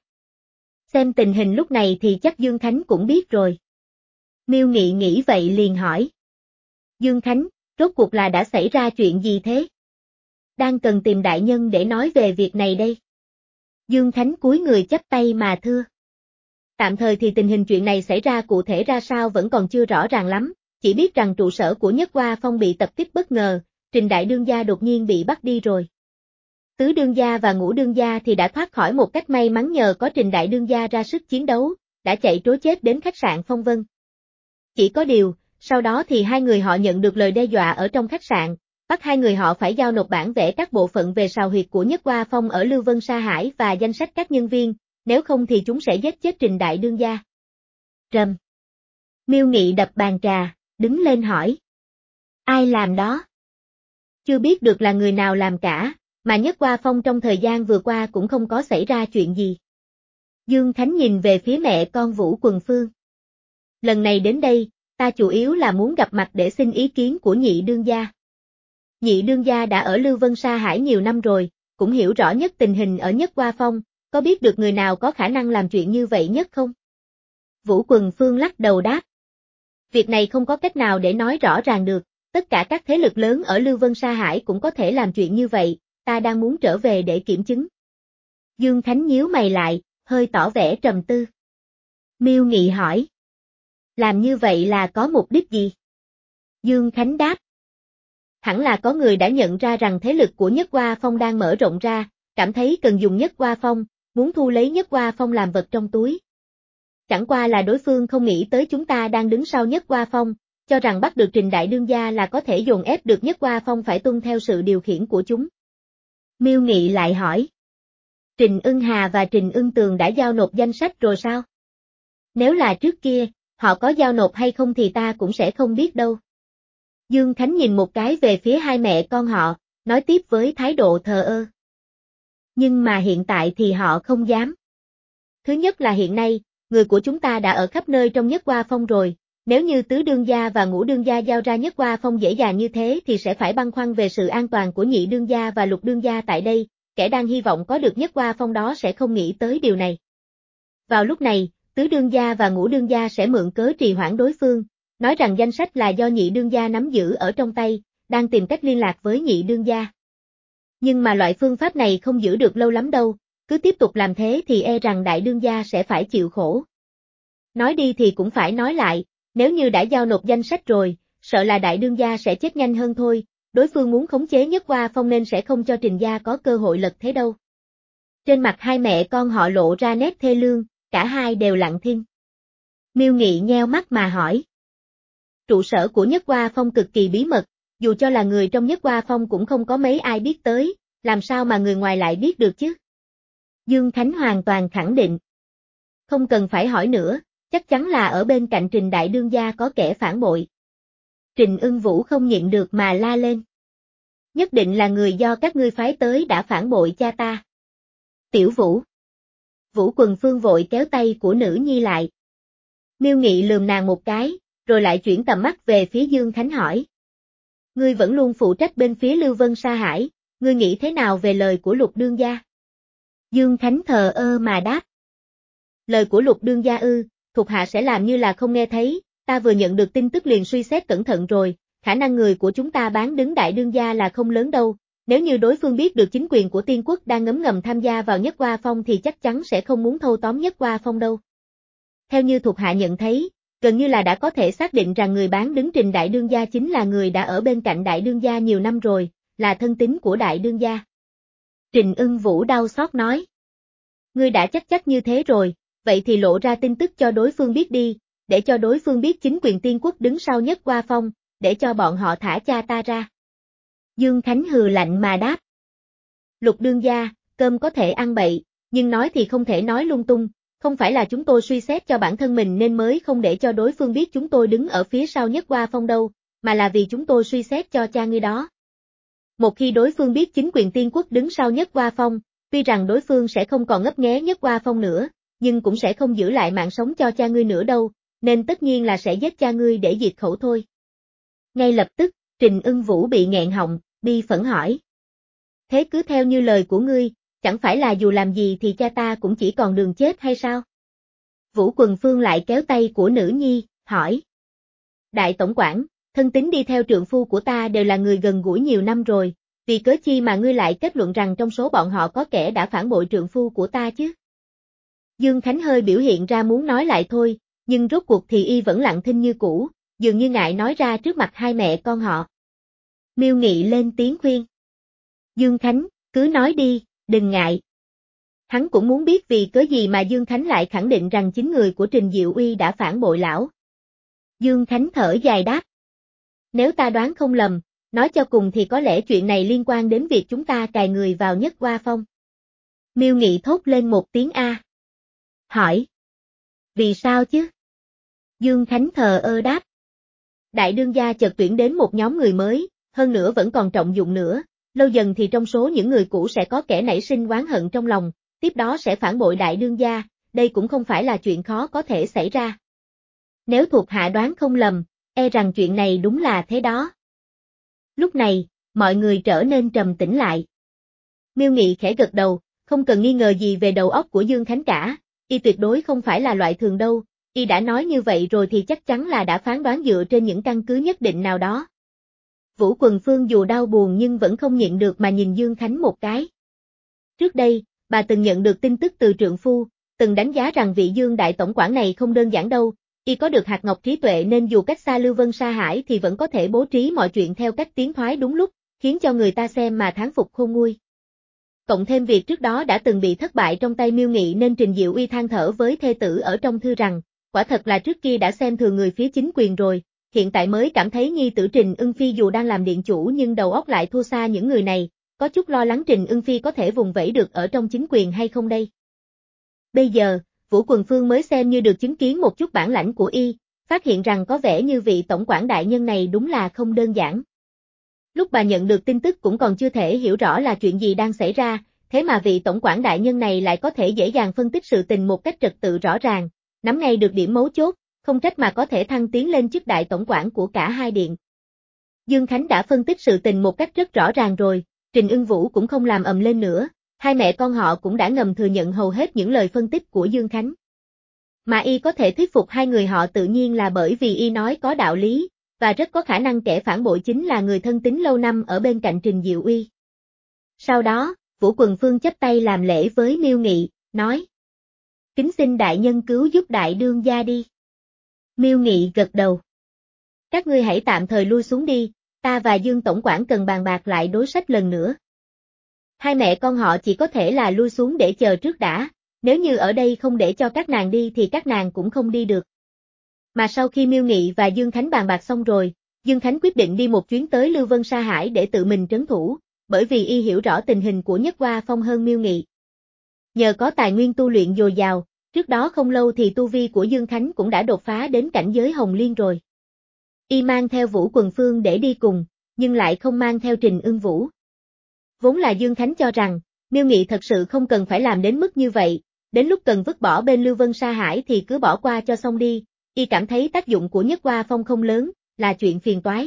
Xem tình hình lúc này thì chắc Dương Khánh cũng biết rồi. Miêu Nghị nghĩ vậy liền hỏi. Dương Khánh, rốt cuộc là đã xảy ra chuyện gì thế? Đang cần tìm đại nhân để nói về việc này đây. Dương Khánh cúi người chắp tay mà thưa. Tạm thời thì tình hình chuyện này xảy ra cụ thể ra sao vẫn còn chưa rõ ràng lắm, chỉ biết rằng trụ sở của Nhất Hoa Phong bị tập kích bất ngờ, Trình Đại Đương Gia đột nhiên bị bắt đi rồi. Tứ Đương Gia và Ngũ Đương Gia thì đã thoát khỏi một cách may mắn nhờ có Trình Đại Đương Gia ra sức chiến đấu, đã chạy trối chết đến khách sạn Phong Vân. Chỉ có điều, sau đó thì hai người họ nhận được lời đe dọa ở trong khách sạn, bắt hai người họ phải giao nộp bản vẽ các bộ phận về sào huyệt của Nhất Hoa Phong ở Lưu Vân Sa Hải và danh sách các nhân viên, nếu không thì chúng sẽ giết chết Trình Đại Đương Gia. Rầm. Miêu Nghị đập bàn trà, đứng lên hỏi. Ai làm đó? Chưa biết được là người nào làm cả, mà Nhất Hoa Phong trong thời gian vừa qua cũng không có xảy ra chuyện gì. Dương Khánh nhìn về phía mẹ con Vũ Quần Phương. Lần này đến đây, ta chủ yếu là muốn gặp mặt để xin ý kiến của Nhị Đương Gia. Nhị Đương Gia đã ở Lưu Vân Sa Hải nhiều năm rồi, cũng hiểu rõ nhất tình hình ở Nhất Hoa Phong, có biết được người nào có khả năng làm chuyện như vậy nhất không? Vũ Quần Phương lắc đầu đáp. Việc này không có cách nào để nói rõ ràng được, tất cả các thế lực lớn ở Lưu Vân Sa Hải cũng có thể làm chuyện như vậy, ta đang muốn trở về để kiểm chứng. Dương Khánh nhíu mày lại, hơi tỏ vẻ trầm tư. Miêu Nghị hỏi. Làm như vậy là có mục đích gì? Dương Khánh đáp. Hẳn là có người đã nhận ra rằng thế lực của Nhất Hoa Phong đang mở rộng ra, cảm thấy cần dùng Nhất Hoa Phong, muốn thu lấy Nhất Hoa Phong làm vật trong túi. Chẳng qua là đối phương không nghĩ tới chúng ta đang đứng sau Nhất Hoa Phong, cho rằng bắt được Trình Đại Đương Gia là có thể dồn ép được Nhất Hoa Phong phải tuân theo sự điều khiển của chúng. Miêu Nghị lại hỏi. Trình Ưng Hà và Trình Ưng Tường đã giao nộp danh sách rồi sao? Nếu là trước kia, họ có giao nộp hay không thì ta cũng sẽ không biết đâu. Dương Khánh nhìn một cái về phía hai mẹ con họ, nói tiếp với thái độ thờ ơ. Nhưng mà hiện tại thì họ không dám. Thứ nhất là hiện nay, người của chúng ta đã ở khắp nơi trong Nhất Hoa Phong rồi, nếu như Tứ Đương Gia và Ngũ Đương Gia giao ra Nhất Hoa Phong dễ dàng như thế thì sẽ phải băn khoăn về sự an toàn của Nhị Đương Gia và Lục Đương Gia tại đây, kẻ đang hy vọng có được Nhất Hoa Phong đó sẽ không nghĩ tới điều này. Vào lúc này, Tứ Đương Gia và Ngũ Đương Gia sẽ mượn cớ trì hoãn đối phương, nói rằng danh sách là do Nhị Đương Gia nắm giữ ở trong tay, đang tìm cách liên lạc với Nhị Đương Gia. Nhưng mà loại phương pháp này không giữ được lâu lắm đâu, cứ tiếp tục làm thế thì e rằng Đại Đương Gia sẽ phải chịu khổ. Nói đi thì cũng phải nói lại, nếu như đã giao nộp danh sách rồi, sợ là Đại Đương Gia sẽ chết nhanh hơn thôi, đối phương muốn khống chế Nhất Hoa Phong nên sẽ không cho Trình Gia có cơ hội lật thế đâu. Trên mặt hai mẹ con họ lộ ra nét thê lương, cả hai đều lặng thinh. Miêu Nghị nheo mắt mà hỏi. Trụ sở của Nhất Hoa Phong cực kỳ bí mật, dù cho là người trong Nhất Hoa Phong cũng không có mấy ai biết tới, làm sao mà người ngoài lại biết được chứ? Dương Khánh hoàn toàn khẳng định. Không cần phải hỏi nữa, chắc chắn là ở bên cạnh Trình Đại Đương Gia có kẻ phản bội. Trình Ưng Vũ không nhịn được mà la lên. Nhất định là người do các ngươi phái tới đã phản bội cha ta. Tiểu Vũ. Vũ Quần Phương vội kéo tay của nữ nhi lại. Miêu Nghị lườm nàng một cái, rồi lại chuyển tầm mắt về phía Dương Khánh hỏi. Ngươi vẫn luôn phụ trách bên phía Lưu Vân Sa Hải, ngươi nghĩ thế nào về lời của Lục Đương Gia? Dương Khánh thờ ơ mà đáp. Lời của Lục Đương Gia ư, thuộc hạ sẽ làm như là không nghe thấy, ta vừa nhận được tin tức liền suy xét cẩn thận rồi, khả năng người của chúng ta bán đứng Đại Đương Gia là không lớn đâu, nếu như đối phương biết được chính quyền của Tiên Quốc đang ngấm ngầm tham gia vào Nhất Hoa Phong thì chắc chắn sẽ không muốn thâu tóm Nhất Hoa Phong đâu. Theo như thuộc hạ nhận thấy, gần như là đã có thể xác định rằng người bán đứng Trình Đại Đương Gia chính là người đã ở bên cạnh Đại Đương Gia nhiều năm rồi, là thân tín của Đại Đương Gia. Trình Ưng Vũ đau xót nói. Ngươi đã chắc chắc như thế rồi, vậy thì lộ ra tin tức cho đối phương biết đi, để cho đối phương biết chính quyền Tiên Quốc đứng sau Nhất Hoa Phong, để cho bọn họ thả cha ta ra. Dương Khánh hừ lạnh mà đáp. Lục Đương Gia, cơm có thể ăn bậy, nhưng nói thì không thể nói lung tung, không phải là chúng tôi suy xét cho bản thân mình nên mới không để cho đối phương biết chúng tôi đứng ở phía sau Nhất Hoa Phong đâu, mà là vì chúng tôi suy xét cho cha ngươi đó. Một khi đối phương biết chính quyền Tiên Quốc đứng sau Nhất Hoa Phong, tuy rằng đối phương sẽ không còn ngấp nghé Nhất Hoa Phong nữa, nhưng cũng sẽ không giữ lại mạng sống cho cha ngươi nữa đâu, nên tất nhiên là sẽ giết cha ngươi để diệt khẩu thôi. Ngay lập tức, Trình Ưng Vũ bị nghẹn họng, bi phẫn hỏi. Thế cứ theo như lời của ngươi, chẳng phải là dù làm gì thì cha ta cũng chỉ còn đường chết hay sao? Vũ Quần Phương lại kéo tay của nữ nhi, hỏi. Đại tổng quản, thân tín đi theo trượng phu của ta đều là người gần gũi nhiều năm rồi, vì cớ chi mà ngươi lại kết luận rằng trong số bọn họ có kẻ đã phản bội trượng phu của ta chứ? Dương Khánh hơi biểu hiện ra muốn nói lại thôi, nhưng rốt cuộc thì y vẫn lặng thinh như cũ, dường như ngại nói ra trước mặt hai mẹ con họ. Miêu Nghị lên tiếng khuyên. Dương Khánh, cứ nói đi, đừng ngại. Hắn cũng muốn biết vì cớ gì mà Dương Khánh lại khẳng định rằng chính người của Trình Diệu Uy đã phản bội lão. Dương Khánh thở dài đáp. Nếu ta đoán không lầm, nói cho cùng thì có lẽ chuyện này liên quan đến việc chúng ta cài người vào Nhất Hoa Phong. Miêu Nghị thốt lên một tiếng A. Hỏi. Vì sao chứ? Dương Khánh thờ ơ đáp. Đại đương gia chợt tuyển đến một nhóm người mới, hơn nữa vẫn còn trọng dụng nữa, lâu dần thì trong số những người cũ sẽ có kẻ nảy sinh oán hận trong lòng, tiếp đó sẽ phản bội đại đương gia, đây cũng không phải là chuyện khó có thể xảy ra. Nếu thuộc hạ đoán không lầm, e rằng chuyện này đúng là thế đó. Lúc này, mọi người trở nên trầm tĩnh lại. Miêu Nghị khẽ gật đầu, không cần nghi ngờ gì về đầu óc của Dương Khánh cả, y tuyệt đối không phải là loại thường đâu, y đã nói như vậy rồi thì chắc chắn là đã phán đoán dựa trên những căn cứ nhất định nào đó. Vũ Quần Phương dù đau buồn nhưng vẫn không nhịn được mà nhìn Dương Khánh một cái. Trước đây, bà từng nhận được tin tức từ trượng phu, từng đánh giá rằng vị Dương đại tổng quản này không đơn giản đâu, y có được hạt ngọc trí tuệ nên dù cách xa Lưu Vân Sa Hải thì vẫn có thể bố trí mọi chuyện theo cách tiến thoái đúng lúc, khiến cho người ta xem mà thán phục khôn nguôi. Cộng thêm việc trước đó đã từng bị thất bại trong tay Miêu Nghị nên Trình Diệu Uy than thở với thê tử ở trong thư rằng, quả thật là trước kia đã xem thường người phía chính quyền rồi, hiện tại mới cảm thấy nhi tử Trình Ưng Phi dù đang làm điện chủ nhưng đầu óc lại thua xa những người này, có chút lo lắng Trình Ưng Phi có thể vùng vẫy được ở trong chính quyền hay không đây. Bây giờ, Vũ Quần Phương mới xem như được chứng kiến một chút bản lãnh của y, phát hiện rằng có vẻ như vị tổng quản đại nhân này đúng là không đơn giản. Lúc bà nhận được tin tức cũng còn chưa thể hiểu rõ là chuyện gì đang xảy ra, thế mà vị tổng quản đại nhân này lại có thể dễ dàng phân tích sự tình một cách trật tự rõ ràng, nắm ngay được điểm mấu chốt, không trách mà có thể thăng tiến lên chức đại tổng quản của cả hai điện. Dương Khánh đã phân tích sự tình một cách rất rõ ràng rồi, Trình Ưng Vũ cũng không làm ầm lên nữa, hai mẹ con họ cũng đã ngầm thừa nhận hầu hết những lời phân tích của Dương Khánh. Mà y có thể thuyết phục hai người họ tự nhiên là bởi vì y nói có đạo lý, và rất có khả năng kẻ phản bội chính là người thân tín lâu năm ở bên cạnh Trình Diệu Uy. Sau đó, Vũ Quần Phương chắp tay làm lễ với Miêu Nghị, nói. Kính xin đại nhân cứu giúp đại đương gia đi. Miêu Nghị gật đầu. Các ngươi hãy tạm thời lui xuống đi, ta và Dương tổng quản cần bàn bạc lại đối sách lần nữa. Hai mẹ con họ chỉ có thể là lui xuống để chờ trước đã, nếu như ở đây không để cho các nàng đi thì các nàng cũng không đi được. Mà sau khi Miêu Nghị và Dương Khánh bàn bạc xong rồi, Dương Khánh quyết định đi một chuyến tới Lưu Vân Sa Hải để tự mình trấn thủ, bởi vì y hiểu rõ tình hình của Nhất Hoa Phong hơn Miêu Nghị. Nhờ có tài nguyên tu luyện dồi dào, trước đó không lâu thì tu vi của Dương Khánh cũng đã đột phá đến cảnh giới Hồng Liên rồi. Y mang theo Vũ Quần Phương để đi cùng, nhưng lại không mang theo Trình Ưng Vũ. Vốn là Dương Khánh cho rằng, Miêu Nghị thật sự không cần phải làm đến mức như vậy, đến lúc cần vứt bỏ bên Lưu Vân Sa Hải thì cứ bỏ qua cho xong đi, y cảm thấy tác dụng của Nhất Hoa Phong không lớn, là chuyện phiền toái.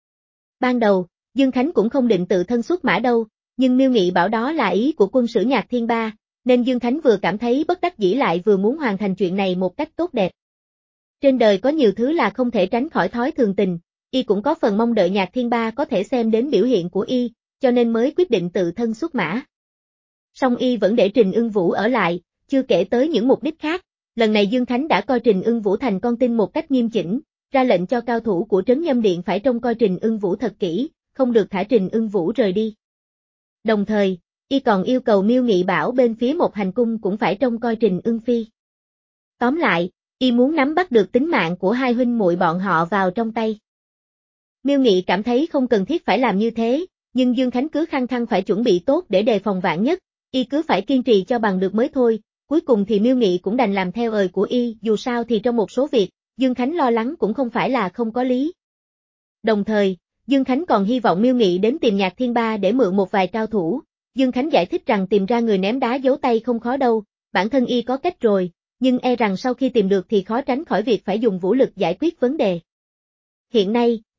Ban đầu, Dương Khánh cũng không định tự thân xuất mã đâu, nhưng Miêu Nghị bảo đó là ý của quân sử Nhạc Thiên Ba, nên Dương Khánh vừa cảm thấy bất đắc dĩ lại vừa muốn hoàn thành chuyện này một cách tốt đẹp. Trên đời có nhiều thứ là không thể tránh khỏi thói thường tình, y cũng có phần mong đợi Nhạc Thiên Ba có thể xem đến biểu hiện của y, cho nên mới quyết định tự thân xuất mã. Song y vẫn để Trình Ưng Vũ ở lại, chưa kể tới những mục đích khác, lần này Dương Khánh đã coi Trình Ưng Vũ thành con tin một cách nghiêm chỉnh, ra lệnh cho cao thủ của Trấn Nhâm Điện phải trông coi Trình Ưng Vũ thật kỹ, không được thả Trình Ưng Vũ rời đi. Đồng thời, y còn yêu cầu Miêu Nghị bảo bên phía một hành cung cũng phải trông coi Trình Ưng Phi. Tóm lại, y muốn nắm bắt được tính mạng của hai huynh muội bọn họ vào trong tay. Miêu Nghị cảm thấy không cần thiết phải làm như thế, nhưng Dương Khánh cứ khăng khăng phải chuẩn bị tốt để đề phòng vạn nhất, y cứ phải kiên trì cho bằng được mới thôi, cuối cùng thì Miêu Nghị cũng đành làm theo lời của y, dù sao thì trong một số việc, Dương Khánh lo lắng cũng không phải là không có lý. Đồng thời, Dương Khánh còn hy vọng Miêu Nghị đến tìm Nhạc Thiên Ba để mượn một vài cao thủ, Dương Khánh giải thích rằng tìm ra người ném đá giấu tay không khó đâu, bản thân y có cách rồi, nhưng e rằng sau khi tìm được thì khó tránh khỏi việc phải dùng vũ lực giải quyết vấn đề. Hiện nay,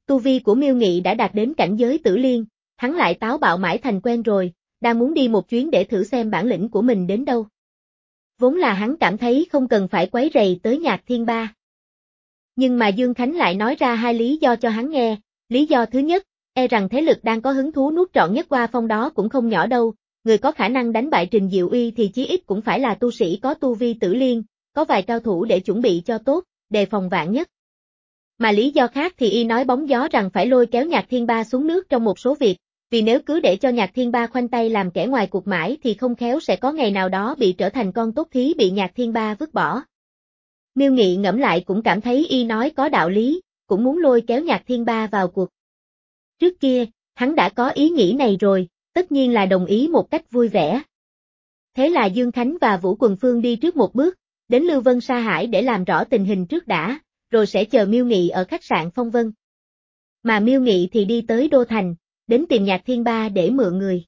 Tu vi của Miêu Nghị đã đạt đến cảnh giới tử liên, hắn lại táo bạo mãi thành quen rồi, đang muốn đi một chuyến để thử xem bản lĩnh của mình đến đâu. Vốn là hắn cảm thấy không cần phải quấy rầy tới Nhạc Thiên Ba. Nhưng mà Dương Khánh lại nói ra hai lý do cho hắn nghe, lý do thứ nhất, e rằng thế lực đang có hứng thú nuốt trọn Nhất Hoa Phong đó cũng không nhỏ đâu, người có khả năng đánh bại Trình Diệu Uy thì chí ít cũng phải là tu sĩ có tu vi tử liên, có vài cao thủ để chuẩn bị cho tốt, đề phòng vạn nhất. Mà lý do khác thì y nói bóng gió rằng phải lôi kéo Nhạc Thiên Ba xuống nước trong một số việc, vì nếu cứ để cho Nhạc Thiên Ba khoanh tay làm kẻ ngoài cuộc mãi thì không khéo sẽ có ngày nào đó bị trở thành con tốt thí bị Nhạc Thiên Ba vứt bỏ. Miêu Nghị ngẫm lại cũng cảm thấy y nói có đạo lý, cũng muốn lôi kéo Nhạc Thiên Ba vào cuộc. Trước kia, hắn đã có ý nghĩ này rồi, tất nhiên là đồng ý một cách vui vẻ. Thế là Dương Khánh và Vũ Quần Phương đi trước một bước, đến Lưu Vân Sa Hải để làm rõ tình hình trước đã, rồi sẽ chờ Miêu Nghị ở khách sạn Phong Vân. Mà Miêu Nghị thì đi tới Đô Thành, đến tìm Nhạc Thiên Ba để mượn người.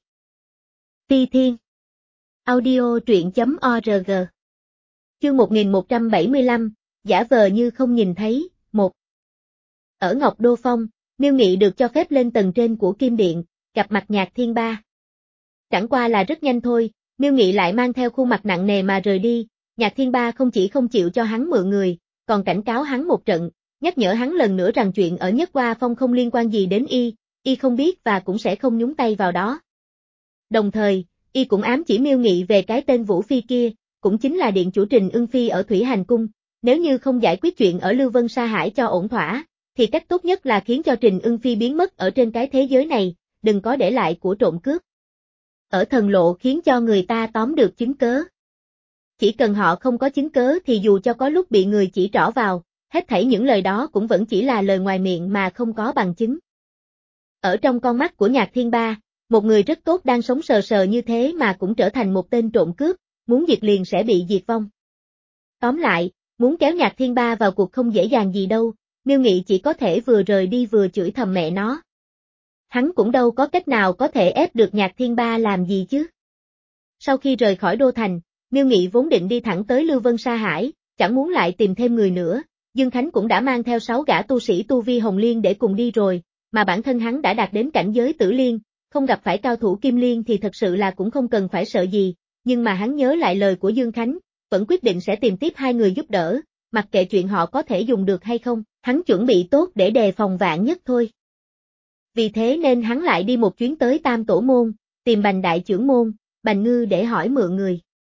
Phi Thiên Audio truyện chấm org Chương một nghìn một trăm bảy mươi lăm, giả vờ như không nhìn thấy, một. Ở Ngọc Đô Phong, Miêu Nghị được cho phép lên tầng trên của Kim Điện, gặp mặt Nhạc Thiên Ba. Chẳng qua là rất nhanh thôi, Miêu Nghị lại mang theo khuôn mặt nặng nề mà rời đi, Nhạc Thiên Ba không chỉ không chịu cho hắn mượn người, còn cảnh cáo hắn một trận, nhắc nhở hắn lần nữa rằng chuyện ở Nhất Hoa Phong không liên quan gì đến y, y không biết và cũng sẽ không nhúng tay vào đó. Đồng thời, y cũng ám chỉ Miêu Nghị về cái tên Vũ Phi kia, cũng chính là điện chủ Trình Ưng Phi ở Thủy Hành Cung, nếu như không giải quyết chuyện ở Lưu Vân Sa Hải cho ổn thỏa, thì cách tốt nhất là khiến cho Trình Ưng Phi biến mất ở trên cái thế giới này, đừng có để lại của trộm cướp. Ở thần lộ khiến cho người ta tóm được chứng cớ. Chỉ cần họ không có chứng cớ thì dù cho có lúc bị người chỉ trỏ vào, hết thảy những lời đó cũng vẫn chỉ là lời ngoài miệng mà không có bằng chứng. Ở trong con mắt của Nhạc Thiên Ba, một người rất tốt đang sống sờ sờ như thế mà cũng trở thành một tên trộm cướp, muốn diệt liền sẽ bị diệt vong. Tóm lại, muốn kéo Nhạc Thiên Ba vào cuộc không dễ dàng gì đâu, Miêu Nghị chỉ có thể vừa rời đi vừa chửi thầm mẹ nó. Hắn cũng đâu có cách nào có thể ép được Nhạc Thiên Ba làm gì chứ. Sau khi rời khỏi Đô Thành, Miêu Nghị vốn định đi thẳng tới Lưu Vân Sa Hải, chẳng muốn lại tìm thêm người nữa, Dương Khánh cũng đã mang theo sáu gã tu sĩ tu vi Hồng Liên để cùng đi rồi, mà bản thân hắn đã đạt đến cảnh giới Tử Liên, không gặp phải cao thủ Kim Liên thì thật sự là cũng không cần phải sợ gì, nhưng mà hắn nhớ lại lời của Dương Khánh, vẫn quyết định sẽ tìm tiếp hai người giúp đỡ, mặc kệ chuyện họ có thể dùng được hay không, hắn chuẩn bị tốt để đề phòng vạn nhất thôi. Vì thế nên hắn lại đi một chuyến tới Tam Tổ Môn, tìm Bành Đại Chưởng Môn, Bành Ngư để hỏi mượn người.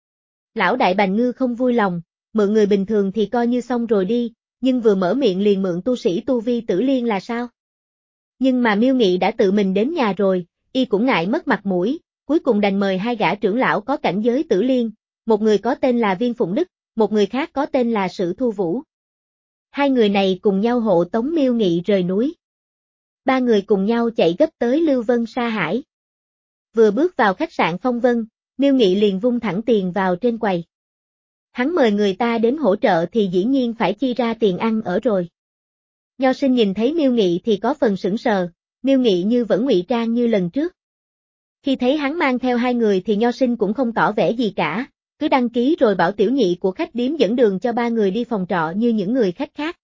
Lão đại Bành Ngư không vui lòng, mượn người bình thường thì coi như xong rồi đi, nhưng vừa mở miệng liền mượn tu sĩ tu vi Tử Liên là sao? Nhưng mà Miêu Nghị đã tự mình đến nhà rồi, y cũng ngại mất mặt mũi, cuối cùng đành mời hai gã trưởng lão có cảnh giới Tử Liên, một người có tên là Viên Phụng Đức, một người khác có tên là Sử Thu Vũ. Hai người này cùng nhau hộ tống Miêu Nghị rời núi. Ba người cùng nhau chạy gấp tới Lưu Vân Sa Hải. Vừa bước vào khách sạn Phong Vân, Miêu Nghị liền vung thẳng tiền vào trên quầy. Hắn mời người ta đến hỗ trợ thì dĩ nhiên phải chi ra tiền ăn ở rồi. Nho Sinh nhìn thấy Miêu Nghị thì có phần sững sờ, Miêu Nghị như vẫn ngụy trang như lần trước. Khi thấy hắn mang theo hai người thì Nho Sinh cũng không tỏ vẻ gì cả, cứ đăng ký rồi bảo tiểu nhị của khách điếm dẫn đường cho ba người đi phòng trọ như những người khách khác.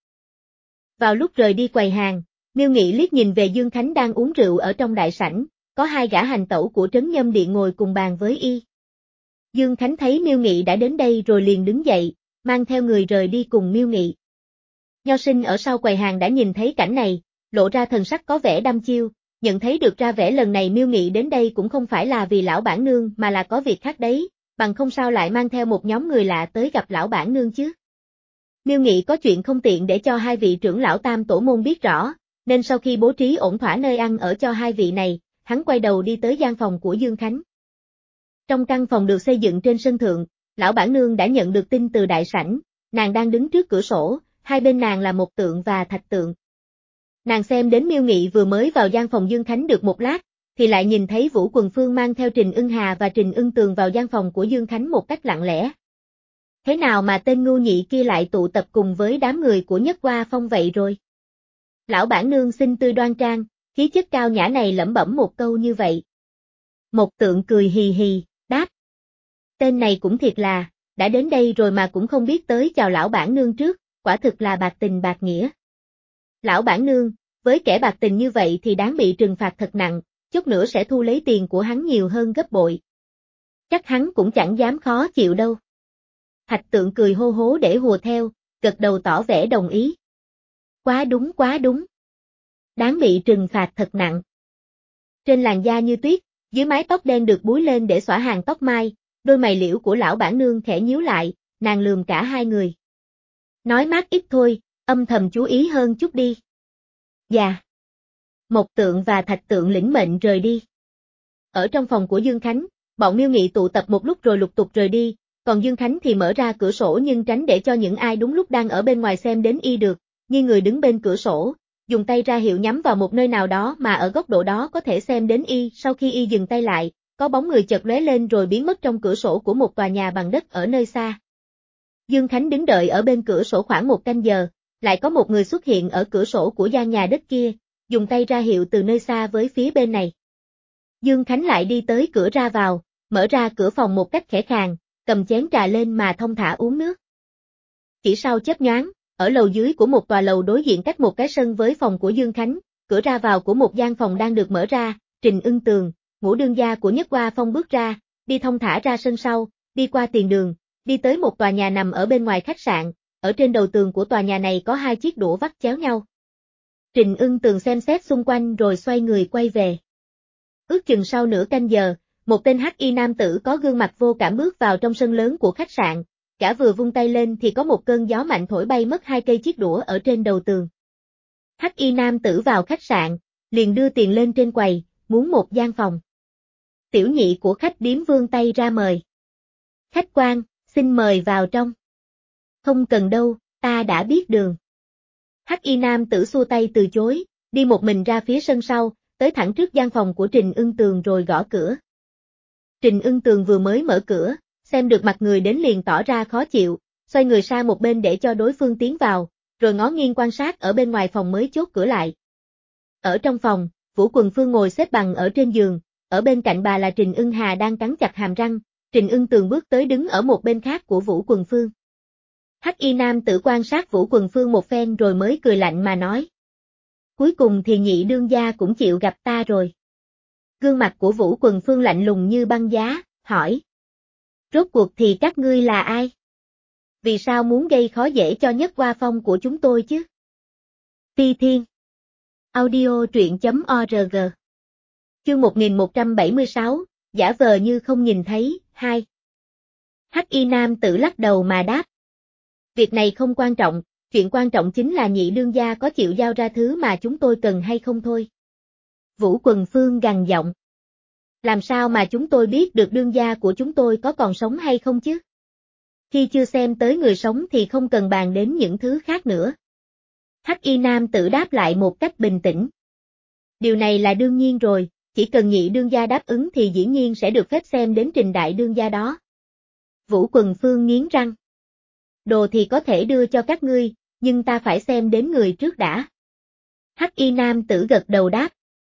Vào lúc rời đi quầy hàng, Miêu Nghị liếc nhìn về Dương Khánh đang uống rượu ở trong đại sảnh, có hai gã hành tẩu của Trấn Nhâm Điện ngồi cùng bàn với y. Dương Khánh thấy Miêu Nghị đã đến đây rồi liền đứng dậy, mang theo người rời đi cùng Miêu Nghị. Nho Sinh ở sau quầy hàng đã nhìn thấy cảnh này, lộ ra thần sắc có vẻ đăm chiêu, nhận thấy được ra vẻ lần này Miêu Nghị đến đây cũng không phải là vì lão bản nương mà là có việc khác đấy, bằng không sao lại mang theo một nhóm người lạ tới gặp lão bản nương chứ. Miêu Nghị có chuyện không tiện để cho hai vị trưởng lão Tam Tổ Môn biết rõ, nên sau khi bố trí ổn thỏa nơi ăn ở cho hai vị này, hắn quay đầu đi tới gian phòng của Dương Khánh. Trong căn phòng được xây dựng trên sân thượng, lão bản nương đã nhận được tin từ đại sảnh, nàng đang đứng trước cửa sổ, hai bên nàng là một tượng và thạch tượng. Nàng xem đến Miêu Nghị vừa mới vào gian phòng Dương Khánh được một lát, thì lại nhìn thấy Vũ Quần Phương mang theo Trình Ưng Hà và Trình Ưng Tường vào gian phòng của Dương Khánh một cách lặng lẽ. Thế nào mà tên ngu nhị kia lại tụ tập cùng với đám người của Nhất Hoa Phong vậy rồi? Lão bản nương xinh tươi đoan trang, khí chất cao nhã này lẩm bẩm một câu như vậy. Một tượng cười hì hì, đáp. Tên này cũng thiệt là, đã đến đây rồi mà cũng không biết tới chào lão bản nương trước, quả thực là bạc tình bạc nghĩa. Lão bản nương, với kẻ bạc tình như vậy thì đáng bị trừng phạt thật nặng, chút nữa sẽ thu lấy tiền của hắn nhiều hơn gấp bội. Chắc hắn cũng chẳng dám khó chịu đâu. Thạch Tượng cười hô hố để hùa theo, gật đầu tỏ vẻ đồng ý. Quá đúng quá đúng. Đáng bị trừng phạt thật nặng. Trên làn da như tuyết, dưới mái tóc đen được búi lên để xõa hàng tóc mai, đôi mày liễu của lão bản nương khẽ nhíu lại, nàng lườm cả hai người. Nói mát ít thôi, âm thầm chú ý hơn chút đi. Dạ. Mộc Tượng và Thạch Tượng lĩnh mệnh rời đi. Ở trong phòng của Dương Khánh, bọn Miêu Nghị tụ tập một lúc rồi lục tục rời đi, còn Dương Khánh thì mở ra cửa sổ nhưng tránh để cho những ai đúng lúc đang ở bên ngoài xem đến y được, như người đứng bên cửa sổ, dùng tay ra hiệu nhắm vào một nơi nào đó mà ở góc độ đó có thể xem đến y. Sau khi y dừng tay lại, có bóng người chợt lóe lên rồi biến mất trong cửa sổ của một tòa nhà bằng đất ở nơi xa. Dương Khánh đứng đợi ở bên cửa sổ khoảng một canh giờ, lại có một người xuất hiện ở cửa sổ của gian nhà đất kia, dùng tay ra hiệu từ nơi xa với phía bên này. Dương Khánh lại đi tới cửa ra vào, mở ra cửa phòng một cách khẽ khàng, cầm chén trà lên mà thong thả uống nước. Chỉ sau chớp nhoáng, ở lầu dưới của một tòa lầu đối diện cách một cái sân với phòng của Dương Khánh, cửa ra vào của một gian phòng đang được mở ra, Trình Ưng Tường, ngũ đương gia của Nhất Hoa Phong bước ra, đi thong thả ra sân sau, đi qua tiền đường, đi tới một tòa nhà nằm ở bên ngoài khách sạn, ở trên đầu tường của tòa nhà này có hai chiếc đũa vắt chéo nhau. Trình Ưng Tường xem xét xung quanh rồi xoay người quay về. Ước chừng sau nửa canh giờ, một tên hắc y nam tử có gương mặt vô cảm bước vào trong sân lớn của khách sạn, cả vừa vung tay lên thì có một cơn gió mạnh thổi bay mất hai cây chiếc đũa ở trên đầu tường. Hắc y nam tử vào khách sạn, liền đưa tiền lên trên quầy, muốn một gian phòng. Tiểu nhị của khách điếm vươn tay ra mời. Khách quan, xin mời vào trong. Không cần đâu, ta đã biết đường. Hắc y nam tử xua tay từ chối, đi một mình ra phía sân sau, tới thẳng trước gian phòng của Trình Ưng Tường rồi gõ cửa. Trình Ưng Tường vừa mới mở cửa, xem được mặt người đến liền tỏ ra khó chịu, xoay người sang một bên để cho đối phương tiến vào, rồi ngó nghiêng quan sát ở bên ngoài phòng mới chốt cửa lại. Ở trong phòng, Vũ Quần Phương ngồi xếp bằng ở trên giường, ở bên cạnh bà là Trình Ưng Hà đang cắn chặt hàm răng, Trình Ưng Tường bước tới đứng ở một bên khác của Vũ Quần Phương. Hắc y nam tử quan sát Vũ Quần Phương một phen rồi mới cười lạnh mà nói. Cuối cùng thì nhị đương gia cũng chịu gặp ta rồi. Gương mặt của Vũ Quần Phương lạnh lùng như băng giá, hỏi. Rốt cuộc thì các ngươi là ai? Vì sao muốn gây khó dễ cho Nhất Hoa Phong của chúng tôi chứ? Phi Thiên Audio truyện chấm org Chương một nghìn một trăm bảy mươi sáu, giả vờ như không nhìn thấy, hai. Hắc y nam tử lắc đầu mà đáp. Việc này không quan trọng, chuyện quan trọng chính là nhị đương gia có chịu giao ra thứ mà chúng tôi cần hay không thôi. Vũ Quần Phương gằn giọng. Làm sao mà chúng tôi biết được đương gia của chúng tôi có còn sống hay không chứ? Khi chưa xem tới người sống thì không cần bàn đến những thứ khác nữa. Hắc y nam tử đáp lại một cách bình tĩnh. Điều này là đương nhiên rồi, chỉ cần nhị đương gia đáp ứng thì dĩ nhiên sẽ được phép xem đến Trình đại đương gia đó. Vũ Quần Phương nghiến răng. Đồ thì có thể đưa cho các ngươi, nhưng ta phải xem đến người trước đã. Hắc y nam tử gật đầu đáp.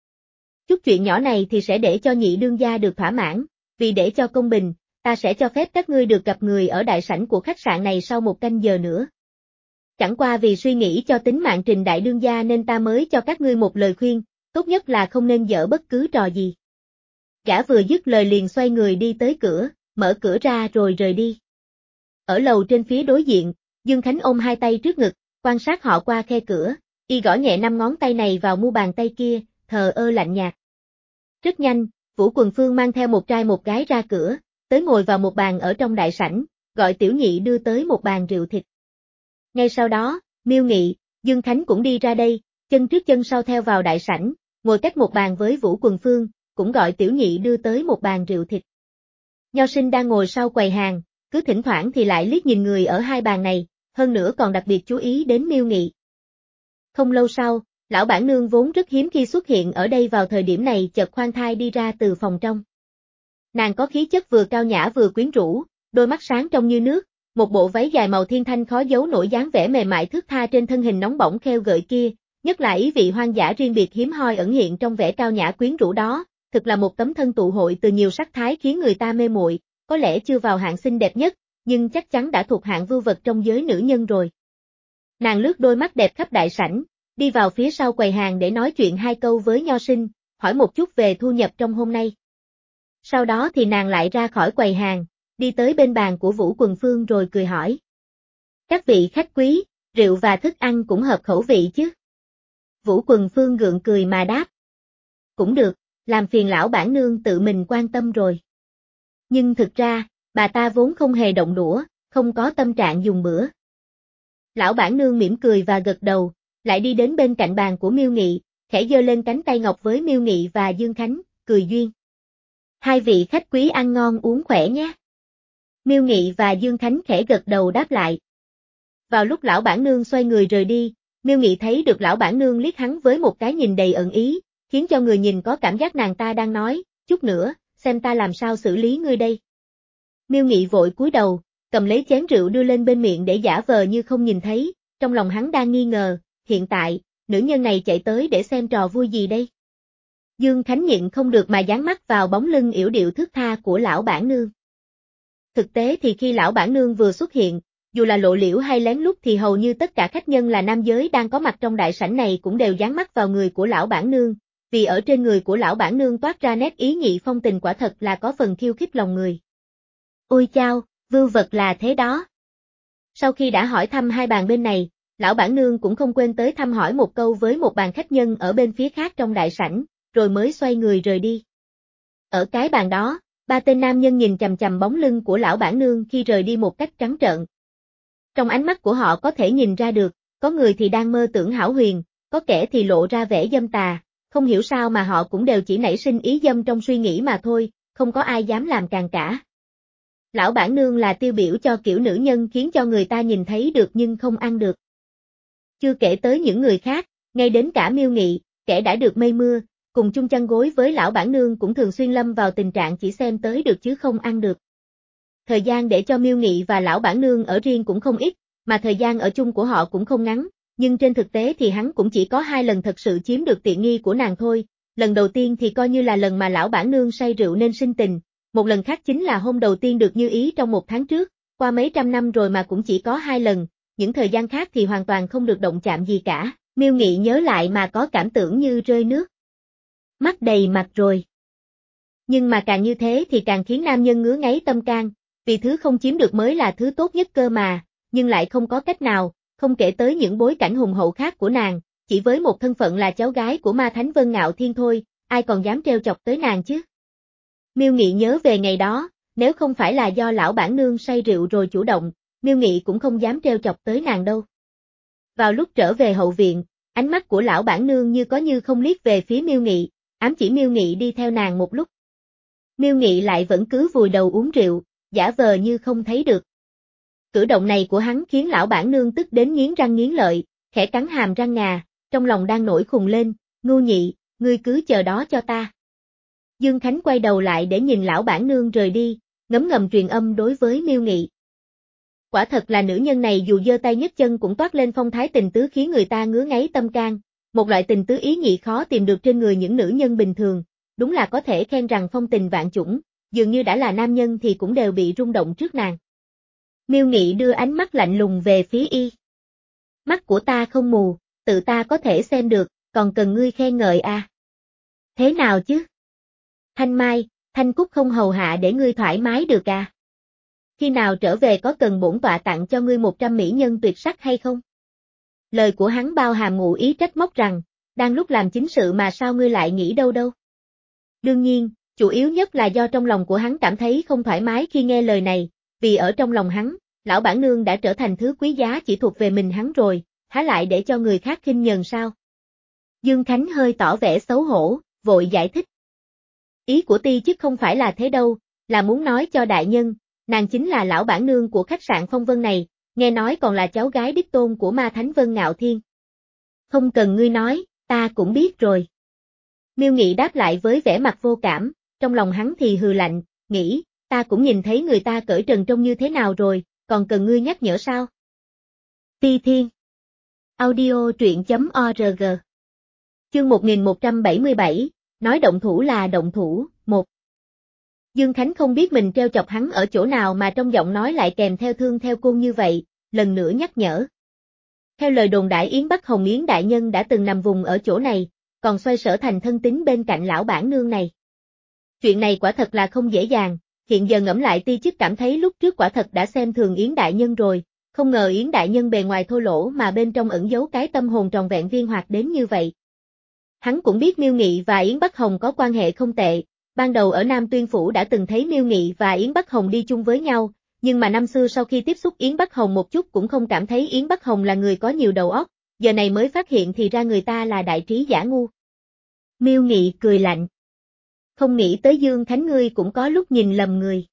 Chút chuyện nhỏ này thì sẽ để cho nhị đương gia được thỏa mãn, vì để cho công bình, ta sẽ cho phép các ngươi được gặp người ở đại sảnh của khách sạn này sau một canh giờ nữa. Chẳng qua vì suy nghĩ cho tính mạng Trình đại đương gia nên ta mới cho các ngươi một lời khuyên, tốt nhất là không nên giở bất cứ trò gì. Gã vừa dứt lời liền xoay người đi tới cửa, mở cửa ra rồi rời đi. Ở lầu trên phía đối diện, Dương Khánh ôm hai tay trước ngực, quan sát họ qua khe cửa, y gõ nhẹ năm ngón tay này vào mu bàn tay kia, thờ ơ lạnh nhạt. Rất nhanh, Vũ Quần Phương mang theo một trai một gái ra cửa, tới ngồi vào một bàn ở trong đại sảnh, gọi tiểu nhị đưa tới một bàn rượu thịt. Ngay sau đó, Miêu Nghị, Dương Khánh cũng đi ra đây, chân trước chân sau theo vào đại sảnh, ngồi cách một bàn với Vũ Quần Phương, cũng gọi tiểu nhị đưa tới một bàn rượu thịt. Nho Sinh đang ngồi sau quầy hàng, cứ thỉnh thoảng thì lại liếc nhìn người ở hai bàn này, hơn nữa còn đặc biệt chú ý đến Miêu Nghị. Không lâu sau, lão bản nương vốn rất hiếm khi xuất hiện ở đây vào thời điểm này chợt khoan thai đi ra từ phòng trong. Nàng có khí chất vừa cao nhã vừa quyến rũ, đôi mắt sáng trong như nước, một bộ váy dài màu thiên thanh khó giấu nổi dáng vẻ mềm mại thướt tha trên thân hình nóng bỏng khêu gợi kia, nhất là ý vị hoang dã riêng biệt hiếm hoi ẩn hiện trong vẻ cao nhã quyến rũ đó, thực là một tấm thân tụ hội từ nhiều sắc thái khiến người ta mê muội, có lẽ chưa vào hạng xinh đẹp nhất, nhưng chắc chắn đã thuộc hạng vưu vật trong giới nữ nhân rồi. Nàng lướt đôi mắt đẹp khắp đại sảnh, đi vào phía sau quầy hàng để nói chuyện hai câu với nho sinh, hỏi một chút về thu nhập trong hôm nay. Sau đó thì nàng lại ra khỏi quầy hàng, đi tới bên bàn của Vũ Quần Phương rồi cười hỏi. Các vị khách quý, rượu và thức ăn cũng hợp khẩu vị chứ? Vũ Quần Phương gượng cười mà đáp. Cũng được, làm phiền lão bản nương tự mình quan tâm rồi. Nhưng thực ra, bà ta vốn không hề động đũa, không có tâm trạng dùng bữa. Lão bản nương mỉm cười và gật đầu, lại đi đến bên cạnh bàn của Miêu Nghị, khẽ giơ lên cánh tay ngọc với Miêu Nghị và Dương Khánh, cười duyên. Hai vị khách quý ăn ngon uống khỏe nhé. Miêu Nghị và Dương Khánh khẽ gật đầu đáp lại. Vào lúc lão bản nương xoay người rời đi, Miêu Nghị thấy được lão bản nương liếc hắn với một cái nhìn đầy ẩn ý, khiến cho người nhìn có cảm giác nàng ta đang nói, chút nữa, xem ta làm sao xử lý ngươi đây. Miêu Nghị vội cúi đầu, cầm lấy chén rượu đưa lên bên miệng để giả vờ như không nhìn thấy, trong lòng hắn đang nghi ngờ, hiện tại, nữ nhân này chạy tới để xem trò vui gì đây. Dương Khánh nhịn không được mà dán mắt vào bóng lưng yểu điệu thướt tha của lão bản nương. Thực tế thì khi lão bản nương vừa xuất hiện, dù là lộ liễu hay lén lút thì hầu như tất cả khách nhân là nam giới đang có mặt trong đại sảnh này cũng đều dán mắt vào người của lão bản nương, vì ở trên người của lão bản nương toát ra nét ý nhị phong tình quả thật là có phần khiêu khích lòng người. Ôi chao, vưu vật là thế đó. Sau khi đã hỏi thăm hai bàn bên này, lão bản nương cũng không quên tới thăm hỏi một câu với một bàn khách nhân ở bên phía khác trong đại sảnh, rồi mới xoay người rời đi. Ở cái bàn đó, ba tên nam nhân nhìn chằm chằm bóng lưng của lão bản nương khi rời đi một cách trắng trợn. Trong ánh mắt của họ có thể nhìn ra được, có người thì đang mơ tưởng hão huyền, có kẻ thì lộ ra vẻ dâm tà, không hiểu sao mà họ cũng đều chỉ nảy sinh ý dâm trong suy nghĩ mà thôi, không có ai dám làm càng cả. Lão bản nương là tiêu biểu cho kiểu nữ nhân khiến cho người ta nhìn thấy được nhưng không ăn được. Chưa kể tới những người khác, ngay đến cả Miêu Nghị, kẻ đã được mây mưa, cùng chung chăn gối với lão bản nương cũng thường xuyên lâm vào tình trạng chỉ xem tới được chứ không ăn được. Thời gian để cho Miêu Nghị và lão bản nương ở riêng cũng không ít, mà thời gian ở chung của họ cũng không ngắn, nhưng trên thực tế thì hắn cũng chỉ có hai lần thật sự chiếm được tiện nghi của nàng thôi. Lần đầu tiên thì coi như là lần mà lão bản nương say rượu nên sinh tình, một lần khác chính là hôm đầu tiên được như ý trong một tháng trước, qua mấy trăm năm rồi mà cũng chỉ có hai lần, những thời gian khác thì hoàn toàn không được động chạm gì cả. Miêu Nghị nhớ lại mà có cảm tưởng như rơi nước mắt đầy mặt rồi. Nhưng mà càng như thế thì càng khiến nam nhân ngứa ngáy tâm can, vì thứ không chiếm được mới là thứ tốt nhất cơ mà, nhưng lại không có cách nào, không kể tới những bối cảnh hùng hậu khác của nàng, chỉ với một thân phận là cháu gái của ma thánh Vân Ngạo Thiên thôi, ai còn dám trêu chọc tới nàng chứ. Miêu Nghị nhớ về ngày đó, nếu không phải là do lão bản nương say rượu rồi chủ động, Miêu Nghị cũng không dám trêu chọc tới nàng đâu. Vào lúc trở về hậu viện, ánh mắt của lão bản nương như có như không liếc về phía Miêu Nghị, ám chỉ Miêu Nghị đi theo nàng một lúc. Miêu Nghị lại vẫn cứ vùi đầu uống rượu, giả vờ như không thấy được. Cử động này của hắn khiến lão bản nương tức đến nghiến răng nghiến lợi, khẽ cắn hàm răng ngà, trong lòng đang nổi khùng lên, ngu nhị, ngươi cứ chờ đó cho ta. Dương Khánh quay đầu lại để nhìn lão bản nương rời đi, ngấm ngầm truyền âm đối với Miêu Nghị. Quả thật là nữ nhân này dù giơ tay nhấc chân cũng toát lên phong thái tình tứ khiến người ta ngứa ngáy tâm can, một loại tình tứ ý nhị khó tìm được trên người những nữ nhân bình thường, đúng là có thể khen rằng phong tình vạn chủng, dường như đã là nam nhân thì cũng đều bị rung động trước nàng. Miêu Nghị đưa ánh mắt lạnh lùng về phía y. Mắt của ta không mù, tự ta có thể xem được, còn cần ngươi khen ngợi à? Thế nào chứ? Thanh Mai, Thanh Cúc không hầu hạ để ngươi thoải mái được à? Khi nào trở về có cần bổn tọa tặng cho ngươi một trăm mỹ nhân tuyệt sắc hay không? Lời của hắn bao hàm ngụ ý trách móc rằng, đang lúc làm chính sự mà sao ngươi lại nghĩ đâu đâu? Đương nhiên, chủ yếu nhất là do trong lòng của hắn cảm thấy không thoải mái khi nghe lời này, vì ở trong lòng hắn, lão bản nương đã trở thành thứ quý giá chỉ thuộc về mình hắn rồi, há lại để cho người khác khinh nhờn sao? Dương Khánh hơi tỏ vẻ xấu hổ, vội giải thích. Ý của ti chức không phải là thế đâu, là muốn nói cho đại nhân, nàng chính là lão bản nương của khách sạn Phong Vân này, nghe nói còn là cháu gái đích tôn của ma thánh Vân Ngạo Thiên. Không cần ngươi nói, ta cũng biết rồi. Miêu Nghị đáp lại với vẻ mặt vô cảm, trong lòng hắn thì hừ lạnh, nghĩ, ta cũng nhìn thấy người ta cởi trần trông như thế nào rồi, còn cần ngươi nhắc nhở sao? Ti Thiên Audio truyện chấm org Chương một nghìn một trăm bảy mươi bảy, nói động thủ là động thủ, một. Dương Khánh không biết mình treo chọc hắn ở chỗ nào mà trong giọng nói lại kèm theo thương theo côn như vậy, lần nữa nhắc nhở. Theo lời đồn đại Yến Bắc Hồng Yến đại nhân đã từng nằm vùng ở chỗ này, còn xoay sở thành thân tín bên cạnh lão bản nương này. Chuyện này quả thật là không dễ dàng, hiện giờ ngẫm lại Ti Chức cảm thấy lúc trước quả thật đã xem thường Yến đại nhân rồi, không ngờ Yến đại nhân bề ngoài thô lỗ mà bên trong ẩn giấu cái tâm hồn tròn vẹn viên hoạt đến như vậy. Hắn cũng biết Miêu Nghị và Yến Bắc Hồng có quan hệ không tệ, ban đầu ở Nam Tuyên Phủ đã từng thấy Miêu Nghị và Yến Bắc Hồng đi chung với nhau, nhưng mà năm xưa sau khi tiếp xúc Yến Bắc Hồng một chút cũng không cảm thấy Yến Bắc Hồng là người có nhiều đầu óc, giờ này mới phát hiện thì ra người ta là đại trí giả ngu. Miêu Nghị cười lạnh. Không nghĩ tới Dương Khánh ngươi cũng có lúc nhìn lầm người.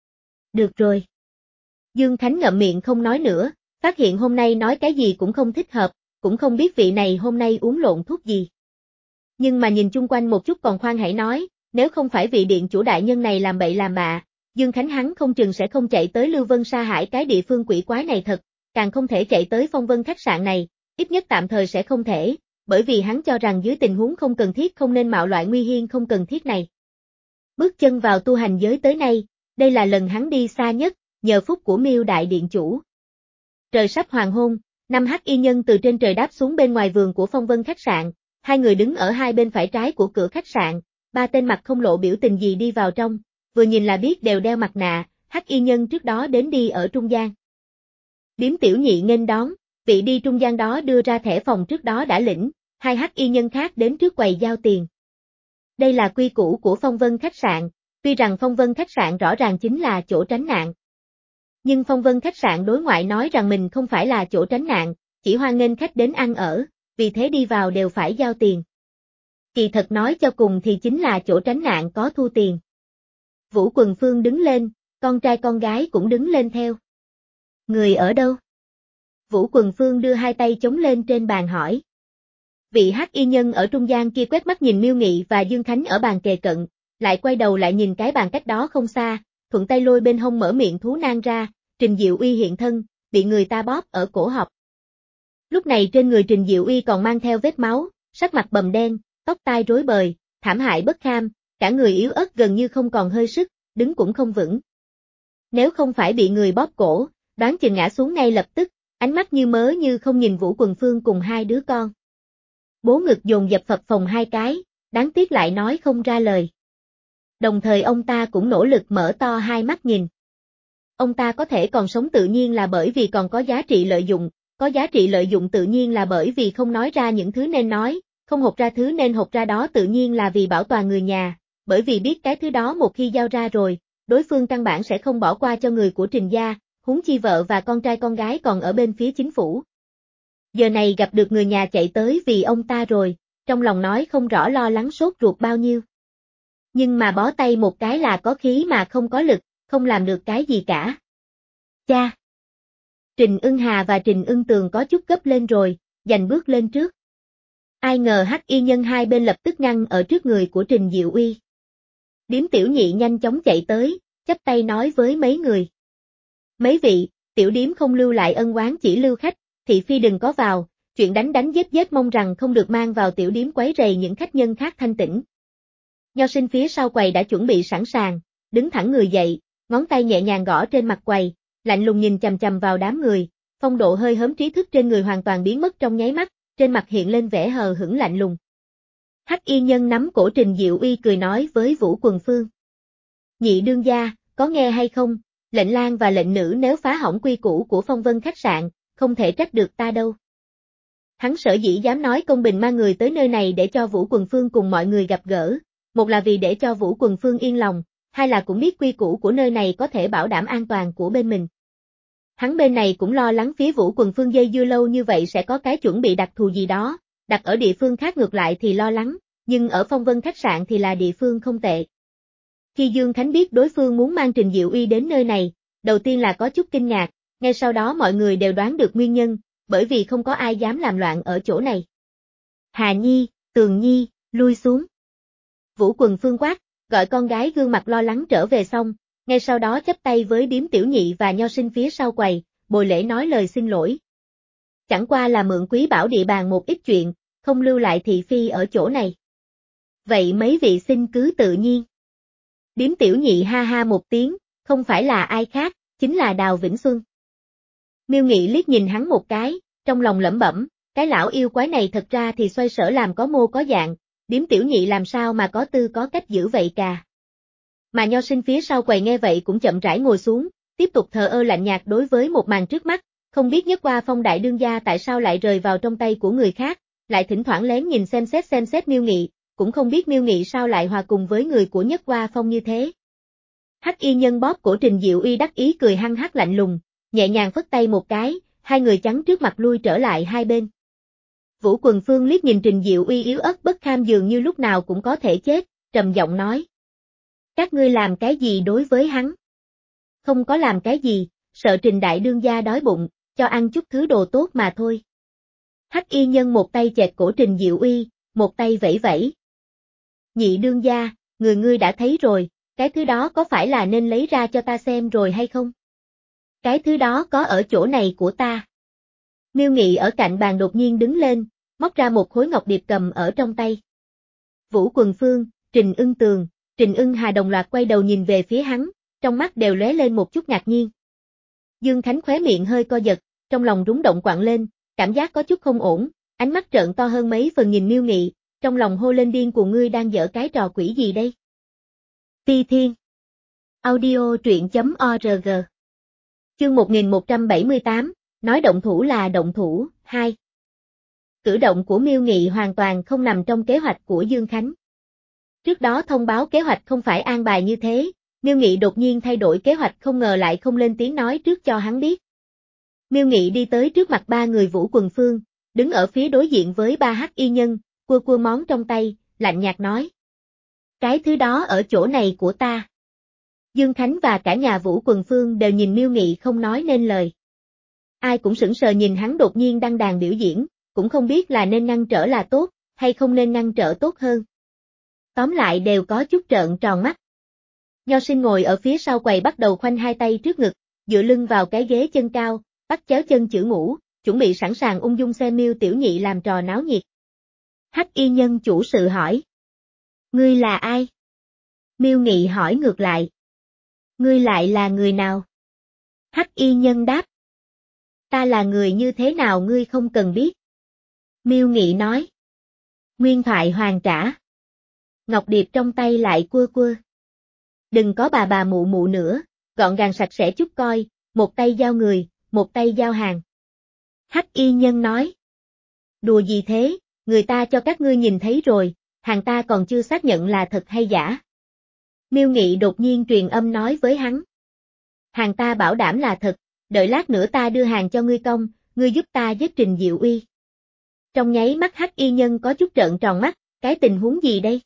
Được rồi. Dương Khánh ngậm miệng không nói nữa, phát hiện hôm nay nói cái gì cũng không thích hợp, cũng không biết vị này hôm nay uống lộn thuốc gì. Nhưng mà nhìn chung quanh một chút còn khoan hãy nói, nếu không phải vị điện chủ đại nhân này làm bậy làm bạ, Dương Khánh hắn không chừng sẽ không chạy tới Lưu Vân Sa Hải cái địa phương quỷ quái này thật, càng không thể chạy tới Phong Vân khách sạn này, ít nhất tạm thời sẽ không thể, bởi vì hắn cho rằng dưới tình huống không cần thiết không nên mạo loại nguy hiểm không cần thiết này. Bước chân vào tu hành giới tới nay, đây là lần hắn đi xa nhất, nhờ phúc của Miêu đại điện chủ. Trời sắp hoàng hôn, năm hắc y nhân từ trên trời đáp xuống bên ngoài vườn của Phong Vân khách sạn, hai người đứng ở hai bên phải trái của cửa khách sạn, ba tên mặt không lộ biểu tình gì đi vào trong, vừa nhìn là biết đều đeo mặt nạ, hắc y nhân trước đó đến đi ở trung gian. Điếm Tiểu Nhị nghênh đón, vị đi trung gian đó đưa ra thẻ phòng trước đó đã lĩnh, hai hắc y nhân khác đến trước quầy giao tiền. Đây là quy củ của Phong Vân khách sạn, tuy rằng Phong Vân khách sạn rõ ràng chính là chỗ tránh nạn. Nhưng Phong Vân khách sạn đối ngoại nói rằng mình không phải là chỗ tránh nạn, chỉ hoan nghênh khách đến ăn ở, vì thế đi vào đều phải giao tiền. Kỳ thật nói cho cùng thì chính là chỗ tránh nạn có thu tiền. Vũ Quần Phương đứng lên, con trai con gái cũng đứng lên theo. Người ở đâu? Vũ Quần Phương đưa hai tay chống lên trên bàn hỏi. Vị hắc y nhân ở trung gian kia quét mắt nhìn Miêu Nghị và Dương Khánh ở bàn kề cận, lại quay đầu lại nhìn cái bàn cách đó không xa, thuận tay lôi bên hông mở miệng thú nang ra, Trình Diệu Uy hiện thân, bị người ta bóp ở cổ họng. Lúc này trên người Trình Diệu Uy còn mang theo vết máu, sắc mặt bầm đen, tóc tai rối bời, thảm hại bất kham, cả người yếu ớt gần như không còn hơi sức, đứng cũng không vững. Nếu không phải bị người bóp cổ, đoán chừng ngã xuống ngay lập tức, ánh mắt như mớ như không nhìn Vũ Quần Phương cùng hai đứa con. Bố ngực dồn dập phập phồng hai cái, đáng tiếc lại nói không ra lời. Đồng thời ông ta cũng nỗ lực mở to hai mắt nhìn. Ông ta có thể còn sống tự nhiên là bởi vì còn có giá trị lợi dụng, có giá trị lợi dụng tự nhiên là bởi vì không nói ra những thứ nên nói, không hột ra thứ nên hột ra đó tự nhiên là vì bảo toàn người nhà, bởi vì biết cái thứ đó một khi giao ra rồi, đối phương căn bản sẽ không bỏ qua cho người của Trình gia, huống chi vợ và con trai con gái còn ở bên phía chính phủ. Giờ này gặp được người nhà chạy tới vì ông ta rồi, trong lòng nói không rõ lo lắng sốt ruột bao nhiêu. Nhưng mà bó tay một cái là có khí mà không có lực, không làm được cái gì cả. Cha! Trình Ưng Hà và Trình Ưng Tường có chút gấp lên rồi, giành bước lên trước. Ai ngờ hắc y nhân hai bên lập tức ngăn ở trước người của Trình Diệu Uy. Điếm Tiểu Nhị nhanh chóng chạy tới, chắp tay nói với mấy người. Mấy vị, tiểu điếm không lưu lại ân oán chỉ lưu khách, thị phi đừng có vào, chuyện đánh đánh giết giết mong rằng không được mang vào tiểu điếm quấy rầy những khách nhân khác thanh tĩnh. Nho Sinh phía sau quầy đã chuẩn bị sẵn sàng, đứng thẳng người dậy, ngón tay nhẹ nhàng gõ trên mặt quầy, lạnh lùng nhìn chằm chằm vào đám người, phong độ hơi hớm trí thức trên người hoàn toàn biến mất trong nháy mắt, trên mặt hiện lên vẻ hờ hững lạnh lùng. Hắc y nhân nắm cổ Trình Diệu Uy cười nói với Vũ Quần Phương. Nhị đương gia, có nghe hay không, lệnh lang và lệnh nữ nếu phá hỏng quy củ của Phong Vân khách sạn, không thể trách được ta đâu. Hắn sở dĩ dám nói công bình mang người tới nơi này để cho Vũ Quần Phương cùng mọi người gặp gỡ, một là vì để cho Vũ Quần Phương yên lòng, hai là cũng biết quy củ của nơi này có thể bảo đảm an toàn của bên mình. Hắn bên này cũng lo lắng phía Vũ Quần Phương dây dưa lâu như vậy sẽ có cái chuẩn bị đặc thù gì đó, đặt ở địa phương khác ngược lại thì lo lắng, nhưng ở Phong Vân khách sạn thì là địa phương không tệ. Khi Dương Khánh biết đối phương muốn mang Trình Diệu Uy đến nơi này, đầu tiên là có chút kinh ngạc, ngay sau đó mọi người đều đoán được nguyên nhân, bởi vì không có ai dám làm loạn ở chỗ này. Hà Nhi, Tường Nhi, lui xuống. Vũ Quần Phương quát, gọi con gái gương mặt lo lắng trở về xong, ngay sau đó chắp tay với Điếm Tiểu Nhị và Nho Sinh phía sau quầy, bồi lễ nói lời xin lỗi. Chẳng qua là mượn Quý Bảo địa bàn một ít chuyện, không lưu lại thị phi ở chỗ này. Vậy mấy vị xin cứ tự nhiên. Điếm Tiểu Nhị ha ha một tiếng, không phải là ai khác, chính là Đào Vĩnh Xuân. Miêu Nghị liếc nhìn hắn một cái, trong lòng lẩm bẩm, cái lão yêu quái này thật ra thì xoay sở làm có mô có dạng, điếm tiểu nhị làm sao mà có tư có cách giữ vậy cà. Mà Nho Sinh phía sau quầy nghe vậy cũng chậm rãi ngồi xuống, tiếp tục thờ ơ lạnh nhạt đối với một màn trước mắt, không biết Nhất Hoa Phong đại đương gia tại sao lại rơi vào trong tay của người khác, lại thỉnh thoảng lén nhìn xem xét xem xét Miêu Nghị, cũng không biết Miêu Nghị sao lại hòa cùng với người của Nhất Hoa Phong như thế. Hắc y nhân bóp cổ Trình Diệu Uy đắc ý cười hăng hắc lạnh lùng, nhẹ nhàng phất tay một cái, hai người chắn trước mặt lui trở lại hai bên. Vũ Quần Phương liếc nhìn Trình Diệu Uy yếu ớt bất kham dường như lúc nào cũng có thể chết, trầm giọng nói. Các ngươi làm cái gì đối với hắn? Không có làm cái gì, sợ Trình đại đương gia đói bụng, cho ăn chút thứ đồ tốt mà thôi. Hắc y nhân một tay chẹt cổ Trình Diệu Uy, một tay vẫy vẫy. Nhị đương gia, người ngươi đã thấy rồi, cái thứ đó có phải là nên lấy ra cho ta xem rồi hay không? Cái thứ đó có ở chỗ này của ta. Miêu Nghị ở cạnh bàn đột nhiên đứng lên, móc ra một khối ngọc điệp cầm ở trong tay. Vũ Quần Phương, Trình Ưng Tường, Trình Ưng Hà đồng loạt quay đầu nhìn về phía hắn, trong mắt đều lóe lên một chút ngạc nhiên. Dương Khánh khóe miệng hơi co giật, trong lòng rúng động quặn lên, cảm giác có chút không ổn, ánh mắt trợn to hơn mấy phần nhìn Miêu Nghị, trong lòng hô lên điên của ngươi đang dở cái trò quỷ gì đây? Ti Thiên Audio truyện.org Chương một nghìn một trăm bảy mươi tám, nói động thủ là động thủ, hai. Cử động của Miêu Nghị hoàn toàn không nằm trong kế hoạch của Dương Khánh. Trước đó thông báo kế hoạch không phải an bài như thế, Miêu Nghị đột nhiên thay đổi kế hoạch không ngờ lại không lên tiếng nói trước cho hắn biết. Miêu Nghị đi tới trước mặt ba người Vũ Quần Phương, đứng ở phía đối diện với ba hắc y nhân, cua cua món trong tay, lạnh nhạt nói. Cái thứ đó ở chỗ này của ta. Dương Khánh và cả nhà Vũ Quần Phương đều nhìn Miêu Nghị không nói nên lời. Ai cũng sững sờ nhìn hắn đột nhiên đăng đàn biểu diễn, cũng không biết là nên ngăn trở là tốt, hay không nên ngăn trở tốt hơn. Tóm lại đều có chút trợn tròn mắt. Nho Sinh ngồi ở phía sau quầy bắt đầu khoanh hai tay trước ngực, dựa lưng vào cái ghế chân cao, bắt chéo chân chữ ngủ, chuẩn bị sẵn sàng ung dung xem Miêu tiểu nhị làm trò náo nhiệt. Hắc y nhân chủ sự hỏi. Ngươi là ai? Miêu Nghị hỏi ngược lại. Ngươi lại là người nào? Hắc y nhân đáp. Ta là người như thế nào ngươi không cần biết. Miêu Nghị nói. Nguyên thoại hoàn trả. Ngọc điệp trong tay lại cua cua. Đừng có bà bà mụ mụ nữa, gọn gàng sạch sẽ chút coi, một tay giao người, một tay giao hàng. Hắc y nhân nói. Đùa gì thế, người ta cho các ngươi nhìn thấy rồi, hàng ta còn chưa xác nhận là thật hay giả. Miêu Nghị đột nhiên truyền âm nói với hắn. Hàng ta bảo đảm là thật, đợi lát nữa ta đưa hàng cho ngươi công, ngươi giúp ta giết Trình Diệu Uy. Trong nháy mắt hắc y nhân có chút trợn tròn mắt, cái tình huống gì đây?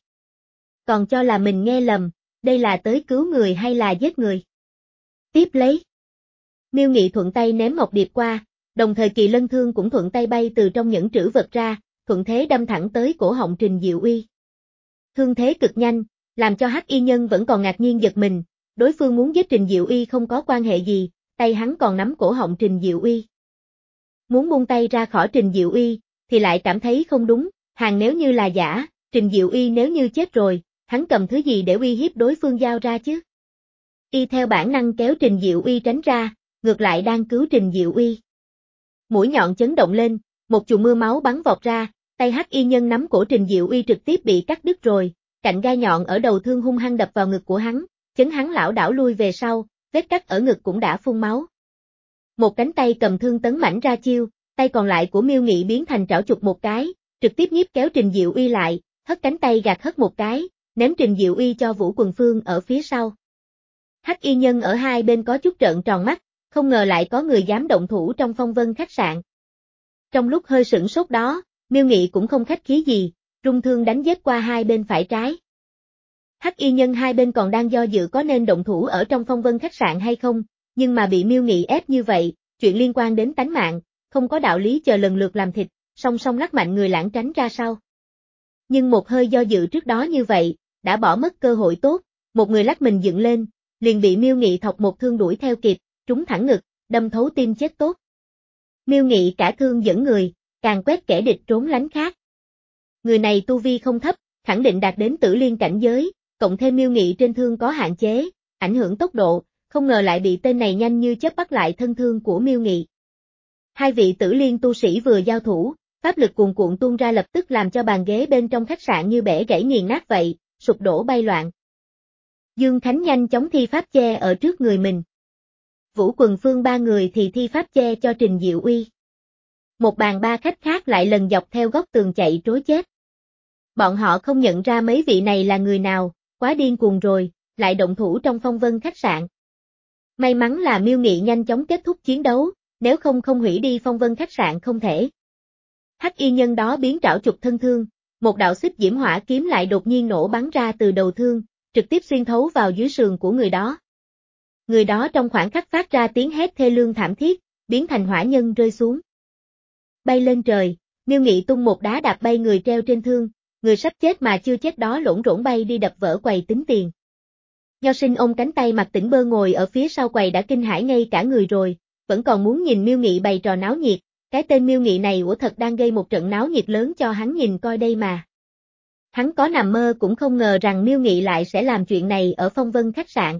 Còn cho là mình nghe lầm, đây là tới cứu người hay là giết người? Tiếp lấy. Miêu Nghị thuận tay ném ngọc điệp qua, đồng thời Kỳ Lân thương cũng thuận tay bay từ trong những trữ vật ra, thuận thế đâm thẳng tới cổ họng Trình Diệu Uy. Thương thế cực nhanh, làm cho hắc y nhân vẫn còn ngạc nhiên giật mình, đối phương muốn giết Trình Diệu Uy không có quan hệ gì, tay hắn còn nắm cổ họng Trình Diệu Uy. Muốn buông tay ra khỏi Trình Diệu Uy, thì lại cảm thấy không đúng, hàng nếu như là giả, Trình Diệu Uy nếu như chết rồi, hắn cầm thứ gì để uy hiếp đối phương giao ra chứ? Y theo bản năng kéo Trình Diệu Uy tránh ra, ngược lại đang cứu Trình Diệu Uy. Mũi nhọn chấn động lên, một chùm mưa máu bắn vọt ra, tay hắc y nhân nắm cổ Trình Diệu Uy trực tiếp bị cắt đứt rồi, cạnh gai nhọn ở đầu thương hung hăng đập vào ngực của hắn, chấn hắn lảo đảo lui về sau, vết cắt ở ngực cũng đã phun máu. Một cánh tay cầm thương tấn mảnh ra chiêu, tay còn lại của Miêu Nghị biến thành trảo chụp một cái, trực tiếp nhiếp kéo Trình Diệu Uy lại, hất cánh tay gạt hất một cái, ném Trình Diệu Uy cho Vũ Quần Phương ở phía sau. Hắc y nhân ở hai bên có chút trợn tròn mắt, không ngờ lại có người dám động thủ trong Phong Vân khách sạn. Trong lúc hơi sửng sốt đó, Miêu Nghị cũng không khách khí gì, rung thương đánh giết qua hai bên phải trái. Hắc y nhân hai bên còn đang do dự có nên động thủ ở trong Phong Vân khách sạn hay không, nhưng mà bị Miêu Nghị ép như vậy, chuyện liên quan đến tánh mạng, không có đạo lý chờ lần lượt làm thịt, song song lắc mạnh người lãng tránh ra sau. Nhưng một hơi do dự trước đó như vậy, đã bỏ mất cơ hội tốt, một người lắc mình dựng lên, liền bị Miêu Nghị thọc một thương đuổi theo kịp, trúng thẳng ngực, đâm thấu tim chết tốt. Miêu Nghị cả thương dẫn người, càng quét kẻ địch trốn lánh khác. Người này tu vi không thấp, khẳng định đạt đến tử liên cảnh giới, cộng thêm Miêu Nghị trên thương có hạn chế, ảnh hưởng tốc độ, không ngờ lại bị tên này nhanh như chớp bắt lại thân thương của Miêu Nghị. Hai vị tử liên tu sĩ vừa giao thủ, pháp lực cuồn cuộn tuôn ra lập tức làm cho bàn ghế bên trong khách sạn như bẻ gãy nghiền nát vậy, sụp đổ bay loạn. Dương Khánh nhanh chóng thi pháp che ở trước người mình. Vũ Quần Phương ba người thì thi pháp che cho Trình Diệu Uy. Một bàn ba khách khác lại lần dọc theo góc tường chạy trối chết. Bọn họ không nhận ra mấy vị này là người nào, quá điên cuồng rồi, lại động thủ trong phong vân khách sạn. May mắn là Miêu Nghị nhanh chóng kết thúc chiến đấu, nếu không không hủy đi phong vân khách sạn không thể. Hắc y nhân đó biến trảo trục thân thương, một đạo xích diễm hỏa kiếm lại đột nhiên nổ bắn ra từ đầu thương, trực tiếp xuyên thấu vào dưới sườn của người đó. Người đó trong khoảnh khắc phát ra tiếng hét thê lương thảm thiết, biến thành hỏa nhân rơi xuống. Bay lên trời, Miêu Nghị tung một đá đạp bay người treo trên thương, người sắp chết mà chưa chết đó lỗn rỗn bay đi đập vỡ quầy tính tiền. Nho Sinh ôm cánh tay mặt tỉnh bơ ngồi ở phía sau quầy đã kinh hãi ngay cả người rồi, vẫn còn muốn nhìn Miêu Nghị bày trò náo nhiệt, cái tên Miêu Nghị này ủa thật đang gây một trận náo nhiệt lớn cho hắn nhìn coi đây mà. Hắn có nằm mơ cũng không ngờ rằng Miêu Nghị lại sẽ làm chuyện này ở phong vân khách sạn.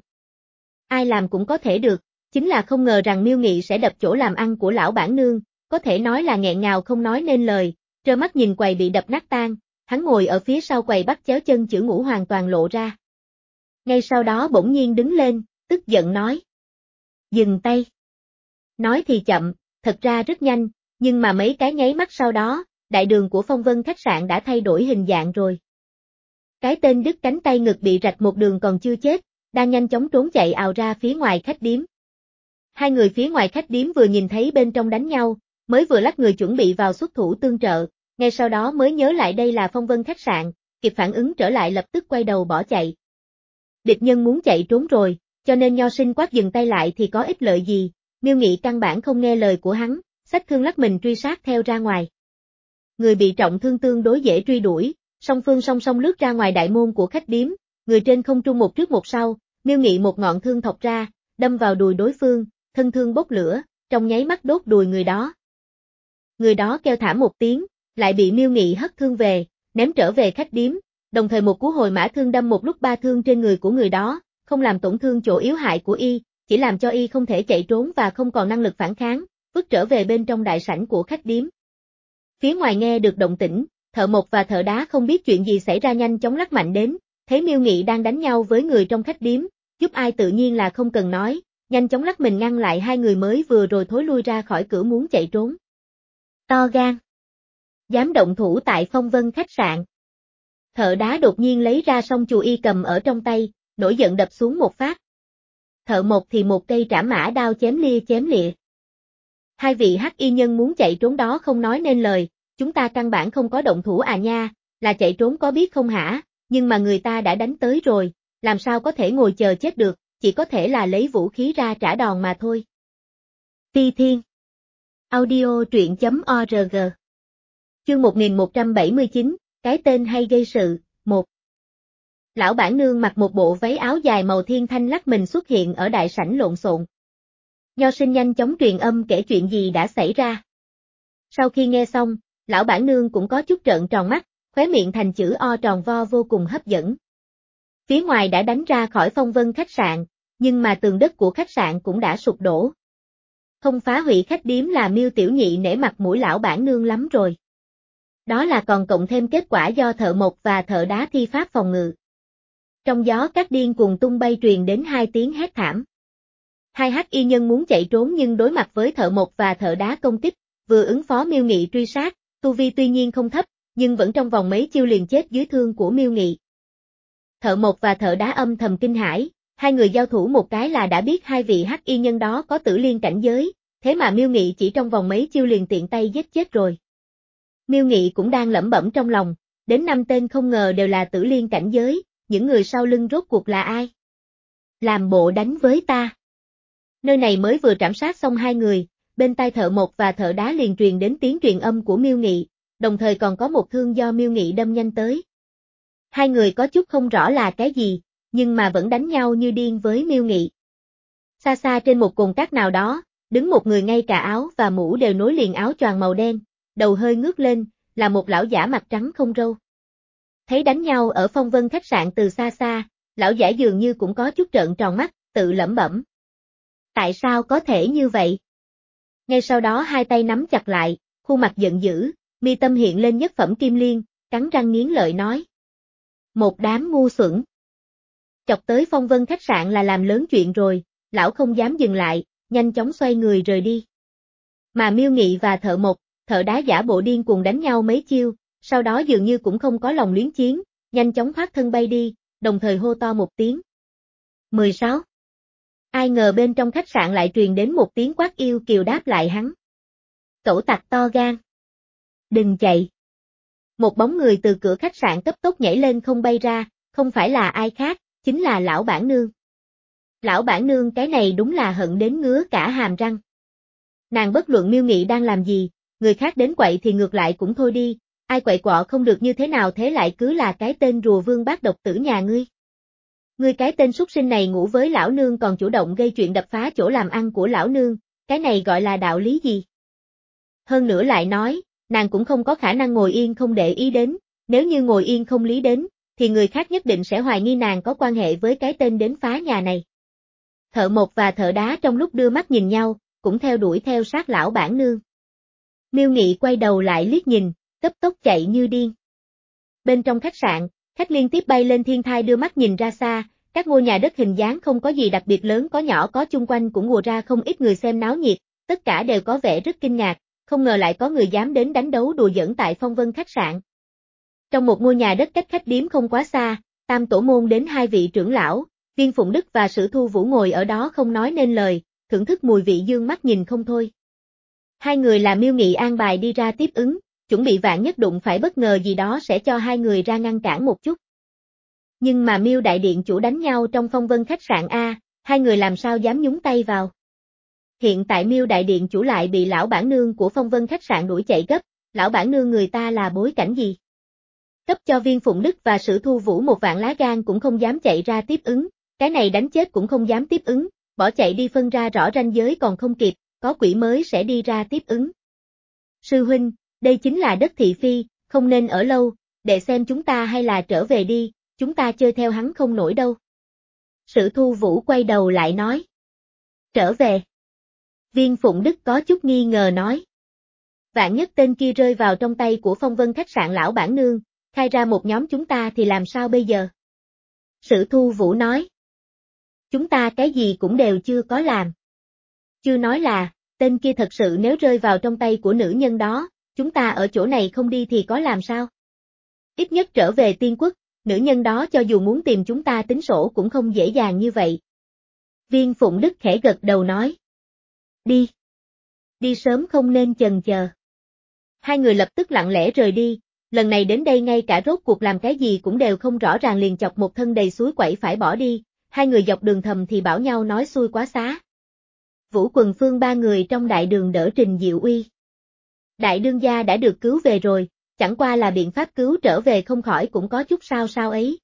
Ai làm cũng có thể được, chính là không ngờ rằng Miêu Nghị sẽ đập chỗ làm ăn của lão bản nương, có thể nói là nghẹn ngào không nói nên lời, trơ mắt nhìn quầy bị đập nát tan, hắn ngồi ở phía sau quầy bắt chéo chân chữ ngũ hoàn toàn lộ ra. Ngay sau đó bỗng nhiên đứng lên, tức giận nói. Dừng tay. Nói thì chậm, thật ra rất nhanh, nhưng mà mấy cái nháy mắt sau đó, đại đường của phong vân khách sạn đã thay đổi hình dạng rồi. Cái tên đứt cánh tay ngực bị rạch một đường còn chưa chết, đang nhanh chóng trốn chạy ào ra phía ngoài khách điếm. Hai người phía ngoài khách điếm vừa nhìn thấy bên trong đánh nhau, mới vừa lắc người chuẩn bị vào xuất thủ tương trợ, ngay sau đó mới nhớ lại đây là phong vân khách sạn, kịp phản ứng trở lại lập tức quay đầu bỏ chạy. Địch nhân muốn chạy trốn rồi, cho nên Nho Sinh quát dừng tay lại thì có ích lợi gì, Miêu Nghị căn bản không nghe lời của hắn, xách thương lắc mình truy sát theo ra ngoài. Người bị trọng thương tương đối dễ truy đuổi, song phương song song lướt ra ngoài đại môn của khách điếm, người trên không trung một trước một sau, Miêu Nghị một ngọn thương thọc ra, đâm vào đùi đối phương, thân thương bốc lửa, trong nháy mắt đốt đùi người đó. Người đó kêu thảm một tiếng, lại bị Miêu Nghị hất thương về, ném trở về khách điếm, đồng thời một cú hồi mã thương đâm một lúc ba thương trên người của người đó, không làm tổn thương chỗ yếu hại của y, chỉ làm cho y không thể chạy trốn và không còn năng lực phản kháng, vứt trở về bên trong đại sảnh của khách điếm. Phía ngoài nghe được động tĩnh, Thợ Mộc và Thợ Đá không biết chuyện gì xảy ra nhanh chóng lắc mạnh đến, thấy Miêu Nghị đang đánh nhau với người trong khách điếm, giúp ai tự nhiên là không cần nói, nhanh chóng lắc mình ngăn lại hai người mới vừa rồi thối lui ra khỏi cửa muốn chạy trốn. To gan. Dám động thủ tại phong vân khách sạn. Thợ Đá đột nhiên lấy ra song chù y cầm ở trong tay, nổi giận đập xuống một phát. Thợ Mộc thì một cây trảm mã đao chém lia chém lịa. Hai vị hắc y nhân muốn chạy trốn đó không nói nên lời, chúng ta căn bản không có động thủ à nha, là chạy trốn có biết không hả, nhưng mà người ta đã đánh tới rồi, làm sao có thể ngồi chờ chết được, chỉ có thể là lấy vũ khí ra trả đòn mà thôi. Phi Thiên Audio truyện chấm org Chương một nghìn một trăm bảy mươi chín, cái tên hay gây sự, một. Lão bản nương mặc một bộ váy áo dài màu thiên thanh lắc mình xuất hiện ở đại sảnh lộn xộn. Nho Sinh nhanh chóng truyền âm kể chuyện gì đã xảy ra. Sau khi nghe xong, lão bản nương cũng có chút trợn tròn mắt, khóe miệng thành chữ O tròn vo vô cùng hấp dẫn. Phía ngoài đã đánh ra khỏi phong vân khách sạn, nhưng mà tường đất của khách sạn cũng đã sụp đổ. Không phá hủy khách điếm là Miêu Tiểu Nhị nể mặt mũi lão bản nương lắm rồi. Đó là còn cộng thêm kết quả do Thợ Mộc và Thợ Đá thi pháp phòng ngự. Trong gió các điên cuồng tung bay truyền đến hai tiếng hét thảm. Hai hắc y nhân muốn chạy trốn nhưng đối mặt với Thợ Mộc và Thợ Đá công kích, vừa ứng phó Miêu Nghị truy sát, tu vi tuy nhiên không thấp, nhưng vẫn trong vòng mấy chiêu liền chết dưới thương của Miêu Nghị. Thợ Mộc và Thợ Đá âm thầm kinh hãi, hai người giao thủ một cái là đã biết hai vị hắc y nhân đó có tử liên cảnh giới, thế mà Miêu Nghị chỉ trong vòng mấy chiêu liền tiện tay giết chết rồi. Miêu Nghị cũng đang lẩm bẩm trong lòng, đến năm tên không ngờ đều là tử liên cảnh giới, những người sau lưng rốt cuộc là ai? Làm bộ đánh với ta. Nơi này mới vừa trảm sát xong hai người, bên tai Thợ Mộc và Thợ Đá liền truyền đến tiếng truyền âm của Miêu Nghị, đồng thời còn có một thương do Miêu Nghị đâm nhanh tới. Hai người có chút không rõ là cái gì, nhưng mà vẫn đánh nhau như điên với Miêu Nghị. Xa xa trên một cồn cát nào đó, đứng một người ngay cả áo và mũ đều nối liền áo choàng màu đen, đầu hơi ngước lên, là một lão giả mặt trắng không râu. Thấy đánh nhau ở phong vân khách sạn từ xa xa, lão giả dường như cũng có chút trợn tròn mắt, tự lẩm bẩm. Tại sao có thể như vậy? Ngay sau đó hai tay nắm chặt lại, khuôn mặt giận dữ, mi tâm hiện lên nhất phẩm kim liên, cắn răng nghiến lợi nói. Một đám ngu xuẩn. Chọc tới Phong Vân khách sạn là làm lớn chuyện rồi, lão không dám dừng lại, nhanh chóng xoay người rời đi. Mà Miêu Nghị và Thợ Mộc, Thợ Đá giả bộ điên cuồng đánh nhau mấy chiêu, sau đó dường như cũng không có lòng luyến chiến, nhanh chóng thoát thân bay đi, đồng thời hô to một tiếng. mười sáu. Ai ngờ bên trong khách sạn lại truyền đến một tiếng quát yêu kiều đáp lại hắn. Cẩu tặc to gan. Đừng chạy. Một bóng người từ cửa khách sạn cấp tốc nhảy lên không bay ra, không phải là ai khác, chính là lão bản nương. Lão bản nương cái này đúng là hận đến ngứa cả hàm răng. Nàng bất luận Miêu Nghị đang làm gì, người khác đến quậy thì ngược lại cũng thôi đi, ai quậy quọ không được như thế nào thế lại cứ là cái tên rùa vương bát độc tử nhà ngươi. Ngươi cái tên súc sinh này ngủ với lão nương còn chủ động gây chuyện đập phá chỗ làm ăn của lão nương, cái này gọi là đạo lý gì? Hơn nữa lại nói, nàng cũng không có khả năng ngồi yên không để ý đến, nếu như ngồi yên không lý đến, thì người khác nhất định sẽ hoài nghi nàng có quan hệ với cái tên đến phá nhà này. Thợ Mộc và Thợ Đá trong lúc đưa mắt nhìn nhau, cũng theo đuổi theo sát lão bản nương. Miêu Nghị quay đầu lại liếc nhìn, cấp tốc chạy như điên. Bên trong khách sạn, khách liên tiếp bay lên thiên thai đưa mắt nhìn ra xa, các ngôi nhà đất hình dáng không có gì đặc biệt lớn có nhỏ có chung quanh cũng ùa ra không ít người xem náo nhiệt, tất cả đều có vẻ rất kinh ngạc, không ngờ lại có người dám đến đánh đấu đùa giỡn tại Phong Vân khách sạn. Trong một ngôi nhà đất cách khách điếm không quá xa, Tam Tổ môn đến hai vị trưởng lão, Viên Phụng Đức và Sử Thu Vũ ngồi ở đó không nói nên lời, thưởng thức mùi vị dương mắt nhìn không thôi. Hai người là Miêu Nghị an bài đi ra tiếp ứng, chuẩn bị vạn nhất đụng phải bất ngờ gì đó sẽ cho hai người ra ngăn cản một chút. Nhưng mà Miêu đại điện chủ đánh nhau trong Phong Vân khách sạn A, hai người làm sao dám nhúng tay vào. Hiện tại Miêu đại điện chủ lại bị lão bản nương của Phong Vân khách sạn đuổi chạy gấp, lão bản nương người ta là bối cảnh gì? Cấp cho Viên Phụng Đức và Sử Thu Vũ một vạn lá gan cũng không dám chạy ra tiếp ứng, cái này đánh chết cũng không dám tiếp ứng, bỏ chạy đi phân ra rõ ranh giới còn không kịp, có quỷ mới sẽ đi ra tiếp ứng. Sư huynh, đây chính là đất thị phi, không nên ở lâu, để xem chúng ta hay là trở về đi, chúng ta chơi theo hắn không nổi đâu. Sử Thu Vũ quay đầu lại nói. Trở về. Viên Phụng Đức có chút nghi ngờ nói. Vạn nhất tên kia rơi vào trong tay của Phong Vân khách sạn lão bản nương, khai ra một nhóm chúng ta thì làm sao bây giờ? Sử Thu Vũ nói. Chúng ta cái gì cũng đều chưa có làm. Chưa nói là, tên kia thật sự nếu rơi vào trong tay của nữ nhân đó, chúng ta ở chỗ này không đi thì có làm sao? Ít nhất trở về Tiên Quốc, nữ nhân đó cho dù muốn tìm chúng ta tính sổ cũng không dễ dàng như vậy. Viên Phụng Đức khẽ gật đầu nói. Đi. Đi sớm không nên chần chờ. Hai người lập tức lặng lẽ rời đi, lần này đến đây ngay cả rốt cuộc làm cái gì cũng đều không rõ ràng liền chọc một thân đầy suối quẩy phải bỏ đi, hai người dọc đường thầm thì bảo nhau nói xui quá xá. Vũ Quần Phương ba người trong đại đường đỡ Trình Diệu Uy. Đại đương gia đã được cứu về rồi, chẳng qua là biện pháp cứu trở về không khỏi cũng có chút sao sao ấy.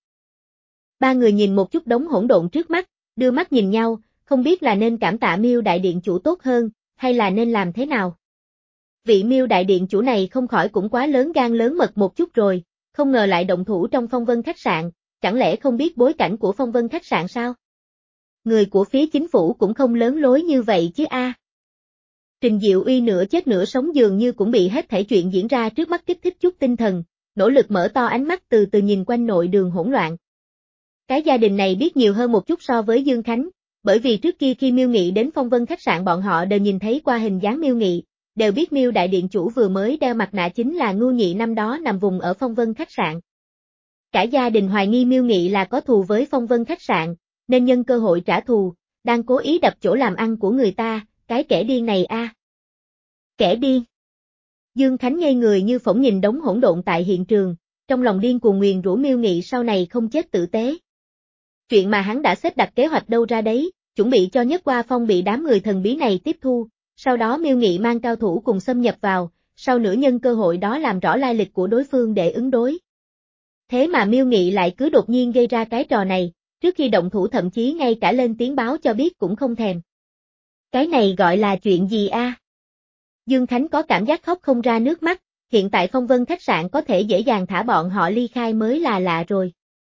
Ba người nhìn một chút đống hỗn độn trước mắt, đưa mắt nhìn nhau, không biết là nên cảm tạ Miêu đại điện chủ tốt hơn, hay là nên làm thế nào. Vị Miêu đại điện chủ này không khỏi cũng quá lớn gan lớn mật một chút rồi, không ngờ lại động thủ trong Phong Vân khách sạn, chẳng lẽ không biết bối cảnh của Phong Vân khách sạn sao? Người của phía chính phủ cũng không lớn lối như vậy chứ a. À. Trình Diệu Uy nửa chết nửa sống dường như cũng bị hết thảy chuyện diễn ra trước mắt kích thích chút tinh thần, nỗ lực mở to ánh mắt từ từ nhìn quanh nội đường hỗn loạn. Cái gia đình này biết nhiều hơn một chút so với Dương Khánh, bởi vì trước kia khi Miêu Nghị đến Phong Vân khách sạn bọn họ đều nhìn thấy qua hình dáng Miêu Nghị, đều biết Miêu đại điện chủ vừa mới đeo mặt nạ chính là Ngưu Nhị năm đó nằm vùng ở Phong Vân khách sạn. Cả gia đình hoài nghi Miêu Nghị là có thù với Phong Vân khách sạn, nên nhân cơ hội trả thù, đang cố ý đập chỗ làm ăn của người ta, cái kẻ điên này a. À. Kẻ điên. Dương Khánh ngây người như phỏng nhìn đống hỗn độn tại hiện trường, trong lòng điên cuồng nguyền rủa Miêu Nghị sau này không chết tử tế. Chuyện mà hắn đã xếp đặt kế hoạch đâu ra đấy, chuẩn bị cho Nhất Qua Phong bị đám người thần bí này tiếp thu, sau đó Miêu Nghị mang cao thủ cùng xâm nhập vào, sau nữa nhân cơ hội đó làm rõ lai lịch của đối phương để ứng đối. Thế mà Miêu Nghị lại cứ đột nhiên gây ra cái trò này, trước khi động thủ thậm chí ngay cả lên tiếng báo cho biết cũng không thèm. Cái này gọi là chuyện gì a? À? Dương Khánh có cảm giác khóc không ra nước mắt, hiện tại Phong Vân khách sạn có thể dễ dàng thả bọn họ ly khai mới là lạ rồi.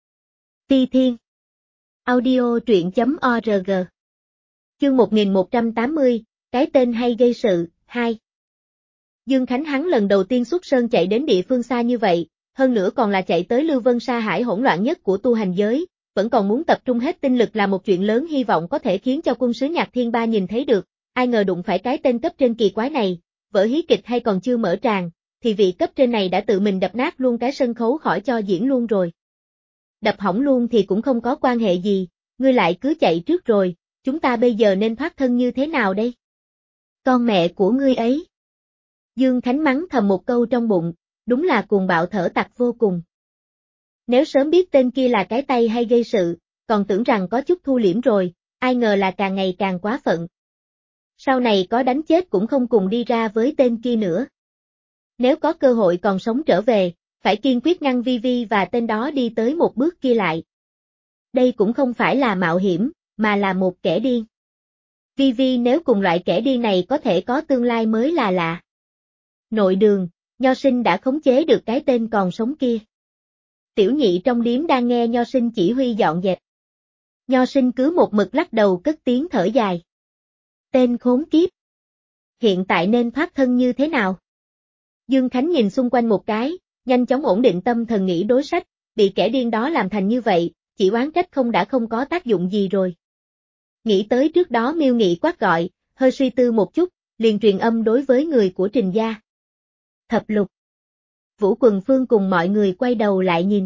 Phi Thiên Audio truyện chấm org Chương một nghìn một trăm tám mươi, cái tên hay gây sự, hai. Dương Khánh hắn lần đầu tiên xuất sơn chạy đến địa phương xa như vậy, hơn nữa còn là chạy tới Lưu Vân Sa Hải hỗn loạn nhất của tu hành giới, vẫn còn muốn tập trung hết tinh lực là một chuyện lớn, hy vọng có thể khiến cho quân sứ Nhạc Thiên Ba nhìn thấy được, ai ngờ đụng phải cái tên cấp trên kỳ quái này, vở hí kịch hay còn chưa mở tràng, thì vị cấp trên này đã tự mình đập nát luôn cái sân khấu khỏi cho diễn luôn rồi. Đập hỏng luôn thì cũng không có quan hệ gì, ngươi lại cứ chạy trước rồi, chúng ta bây giờ nên thoát thân như thế nào đây? Con mẹ của ngươi ấy. Dương Khánh mắng thầm một câu trong bụng, đúng là cuồng bạo thở tặc vô cùng. Nếu sớm biết tên kia là cái tay hay gây sự, còn tưởng rằng có chút thu liễm rồi, ai ngờ là càng ngày càng quá phận. Sau này có đánh chết cũng không cùng đi ra với tên kia nữa. Nếu có cơ hội còn sống trở về, phải kiên quyết ngăn Vi Vi và tên đó đi tới một bước kia lại. Đây cũng không phải là mạo hiểm, mà là một kẻ điên. Vi Vi nếu cùng loại kẻ điên này có thể có tương lai mới là lạ. Nội đường, Nho Sinh đã khống chế được cái tên còn sống kia. Tiểu nhị trong điếm đang nghe Nho Sinh chỉ huy dọn dẹp. Nho Sinh cứ một mực lắc đầu cất tiếng thở dài. Tên khốn kiếp. Hiện tại nên thoát thân như thế nào? Dương Khánh nhìn xung quanh một cái, nhanh chóng ổn định tâm thần nghĩ đối sách, bị kẻ điên đó làm thành như vậy, chỉ oán trách không đã không có tác dụng gì rồi. Nghĩ tới trước đó Miêu Nghị quát gọi, hơi suy tư một chút, liền truyền âm đối với người của Trình gia. Thập Lục. Vũ Quần Phương cùng mọi người quay đầu lại nhìn.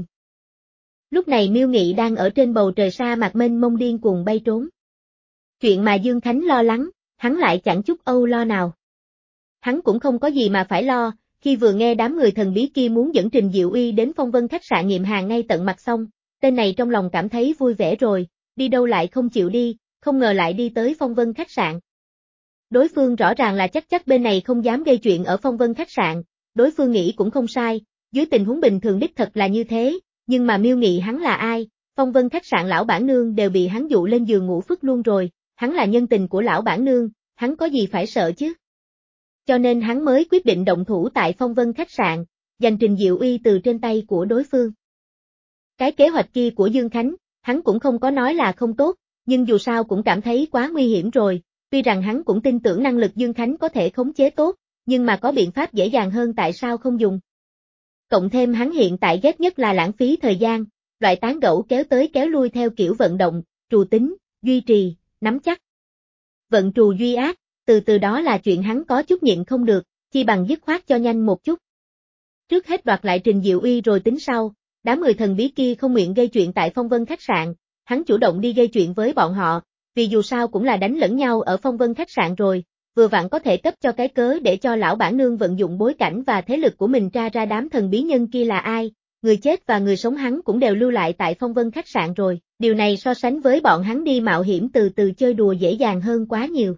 Lúc này Miêu Nghị đang ở trên bầu trời sa mạc mênh mông điên cuồng bay trốn. Chuyện mà Dương Khánh lo lắng, hắn lại chẳng chút âu lo nào. Hắn cũng không có gì mà phải lo, khi vừa nghe đám người thần bí kia muốn dẫn Trình Diệu Uy đến Phong Vân khách sạn nghiệm hàng ngay tận mặt xong, tên này trong lòng cảm thấy vui vẻ rồi, đi đâu lại không chịu đi, không ngờ lại đi tới Phong Vân khách sạn. Đối phương rõ ràng là chắc chắc bên này không dám gây chuyện ở Phong Vân khách sạn, đối phương nghĩ cũng không sai, dưới tình huống bình thường đích thật là như thế, nhưng mà Miêu Nghị hắn là ai, Phong Vân khách sạn lão bản nương đều bị hắn dụ lên giường ngủ phức luôn rồi, hắn là nhân tình của lão bản nương, hắn có gì phải sợ chứ? Cho nên hắn mới quyết định động thủ tại Phong Vân khách sạn, giành Trình Diệu Uy từ trên tay của đối phương. Cái kế hoạch kia của Dương Khánh, hắn cũng không có nói là không tốt, nhưng dù sao cũng cảm thấy quá nguy hiểm rồi, tuy rằng hắn cũng tin tưởng năng lực Dương Khánh có thể khống chế tốt, nhưng mà có biện pháp dễ dàng hơn tại sao không dùng. Cộng thêm hắn hiện tại ghét nhất là lãng phí thời gian, loại tán gẫu kéo tới kéo lui theo kiểu vận động, trù tính, duy trì, nắm chắc. Vận trù duy ác, từ từ đó là chuyện hắn có chút nhịn không được, chi bằng dứt khoát cho nhanh một chút. Trước hết đoạt lại Trình Diệu Uy rồi tính sau, đám người thần bí kia không nguyện gây chuyện tại Phong Vân khách sạn, hắn chủ động đi gây chuyện với bọn họ, vì dù sao cũng là đánh lẫn nhau ở Phong Vân khách sạn rồi, vừa vặn có thể cấp cho cái cớ để cho lão bản nương vận dụng bối cảnh và thế lực của mình tra ra đám thần bí nhân kia là ai, người chết và người sống hắn cũng đều lưu lại tại Phong Vân khách sạn rồi, điều này so sánh với bọn hắn đi mạo hiểm từ từ chơi đùa dễ dàng hơn quá nhiều.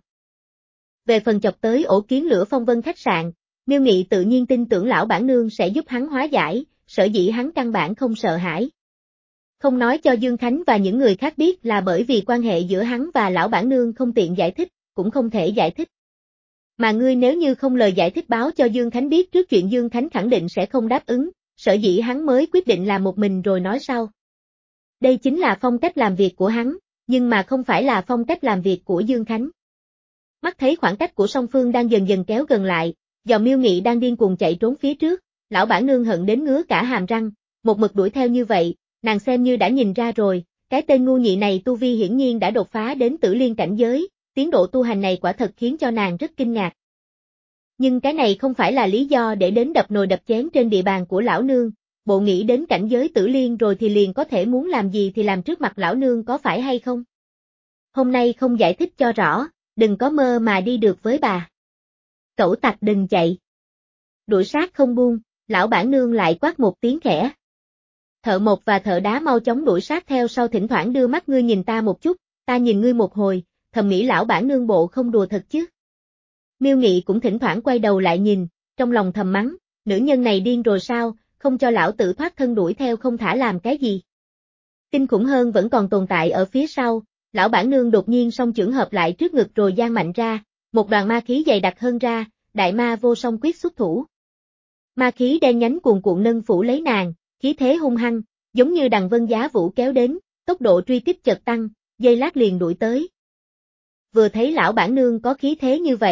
Về phần chọc tới ổ kiến lửa Phong Vân khách sạn, Miêu Nghị tự nhiên tin tưởng lão bản nương sẽ giúp hắn hóa giải, sở dĩ hắn căn bản không sợ hãi. Không nói cho Dương Khánh và những người khác biết là bởi vì quan hệ giữa hắn và lão bản nương không tiện giải thích, cũng không thể giải thích. Mà ngươi nếu như không lời giải thích báo cho Dương Khánh biết trước chuyện Dương Khánh khẳng định sẽ không đáp ứng, sở dĩ hắn mới quyết định làm một mình rồi nói sau. Đây chính là phong cách làm việc của hắn, nhưng mà không phải là phong cách làm việc của Dương Khánh. Mắt thấy khoảng cách của song phương đang dần dần kéo gần lại, do Miêu Nghị đang điên cuồng chạy trốn phía trước, lão bản nương hận đến ngứa cả hàm răng, một mực đuổi theo như vậy, nàng xem như đã nhìn ra rồi, cái tên ngu nhị này tu vi hiển nhiên đã đột phá đến tử liên cảnh giới, tiến độ tu hành này quả thật khiến cho nàng rất kinh ngạc. Nhưng cái này không phải là lý do để đến đập nồi đập chén trên địa bàn của lão nương, bộ nghĩ đến cảnh giới tử liên rồi thì liền có thể muốn làm gì thì làm trước mặt lão nương có phải hay không? Hôm nay không giải thích cho rõ, đừng có mơ mà đi được với bà. Cẩu tặc đừng chạy. Đuổi sát không buông, lão bản nương lại quát một tiếng khẽ. Thợ mộc và thợ đá mau chóng đuổi sát theo sau, thỉnh thoảng đưa mắt ngươi nhìn ta một chút, ta nhìn ngươi một hồi, thầm nghĩ lão bản nương bộ không đùa thật chứ. Miêu Nghị cũng thỉnh thoảng quay đầu lại nhìn, trong lòng thầm mắng, nữ nhân này điên rồi sao, không cho lão tử thoát thân đuổi theo không thả làm cái gì. Kinh khủng hơn vẫn còn tồn tại ở phía sau, lão bản nương đột nhiên song chưởng hợp lại trước ngực rồi giang mạnh ra, một đoàn ma khí dày đặc hơn ra, đại ma vô song quyết xuất thủ. Ma khí đen nhánh cuồn cuộn nâng phủ lấy nàng, khí thế hung hăng, giống như đằng vân giá vũ kéo đến, tốc độ truy kích chợt tăng, giây lát liền đuổi tới. Vừa thấy lão bản nương có khí thế như vậy,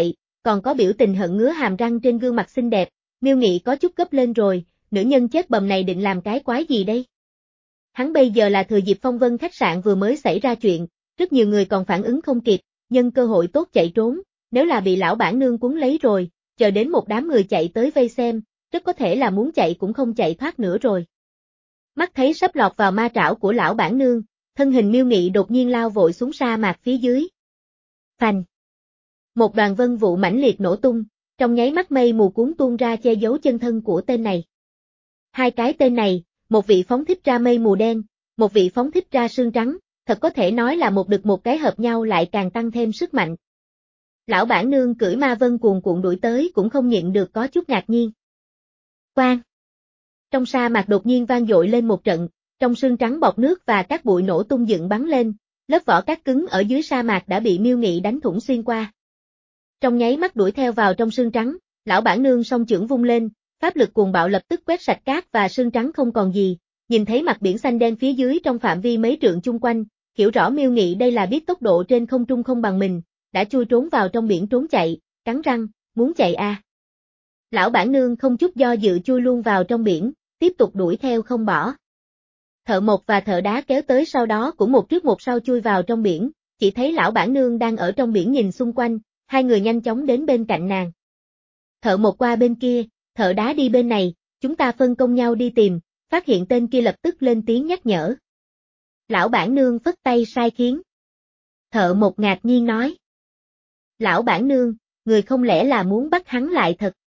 còn có biểu tình hận ngứa hàm răng trên gương mặt xinh đẹp, Miêu Nghị có chút gấp lên rồi, nữ nhân chết bầm này định làm cái quái gì đây? Hắn bây giờ là thừa dịp Phong Vân khách sạn vừa mới xảy ra chuyện, rất nhiều người còn phản ứng không kịp, nhân cơ hội tốt chạy trốn, nếu là bị lão bản nương cuốn lấy rồi, chờ đến một đám người chạy tới vây xem, rất có thể là muốn chạy cũng không chạy thoát nữa rồi. Mắt thấy sắp lọt vào ma trảo của lão bản nương, thân hình Miêu Nghị đột nhiên lao vội xuống sa mạc phía dưới. Phành! Một đoàn vân vụ mãnh liệt nổ tung, trong nháy mắt mây mù cuốn tuôn ra che giấu chân thân của tên này. Hai cái tên này, một vị phóng thích ra mây mù đen, một vị phóng thích ra sương trắng, thật có thể nói là một đực một cái hợp nhau lại càng tăng thêm sức mạnh. Lão bản nương cưỡi ma vân cuồn cuộn đuổi tới cũng không nhịn được có chút ngạc nhiên. Quang! Trong sa mạc đột nhiên vang dội lên một trận, trong sương trắng bọt nước và các bụi nổ tung dựng bắn lên, lớp vỏ cát cứng ở dưới sa mạc đã bị Miêu Nghị đánh thủng xuyên qua. Trong nháy mắt đuổi theo vào trong sương trắng, lão bản nương song chưởng vung lên, pháp lực cuồng bạo lập tức quét sạch cát và sương trắng không còn gì, nhìn thấy mặt biển xanh đen phía dưới trong phạm vi mấy trượng chung quanh, hiểu rõ Miêu Nghị đây là biết tốc độ trên không trung không bằng mình, đã chui trốn vào trong biển trốn chạy, cắn răng, muốn chạy a. À. Lão bản nương không chút do dự chui luôn vào trong biển, tiếp tục đuổi theo không bỏ. Thợ mộc và thợ đá kéo tới sau đó cũng một trước một sau chui vào trong biển, chỉ thấy lão bản nương đang ở trong biển nhìn xung quanh, hai người nhanh chóng đến bên cạnh nàng. Thợ mộc qua bên kia, thợ đá đi bên này, chúng ta phân công nhau đi tìm, phát hiện tên kia lập tức lên tiếng nhắc nhở. Lão bản nương phất tay sai khiến. Thợ mộc ngạc nhiên nói. Lão bản nương, người không lẽ là muốn bắt hắn lại thật?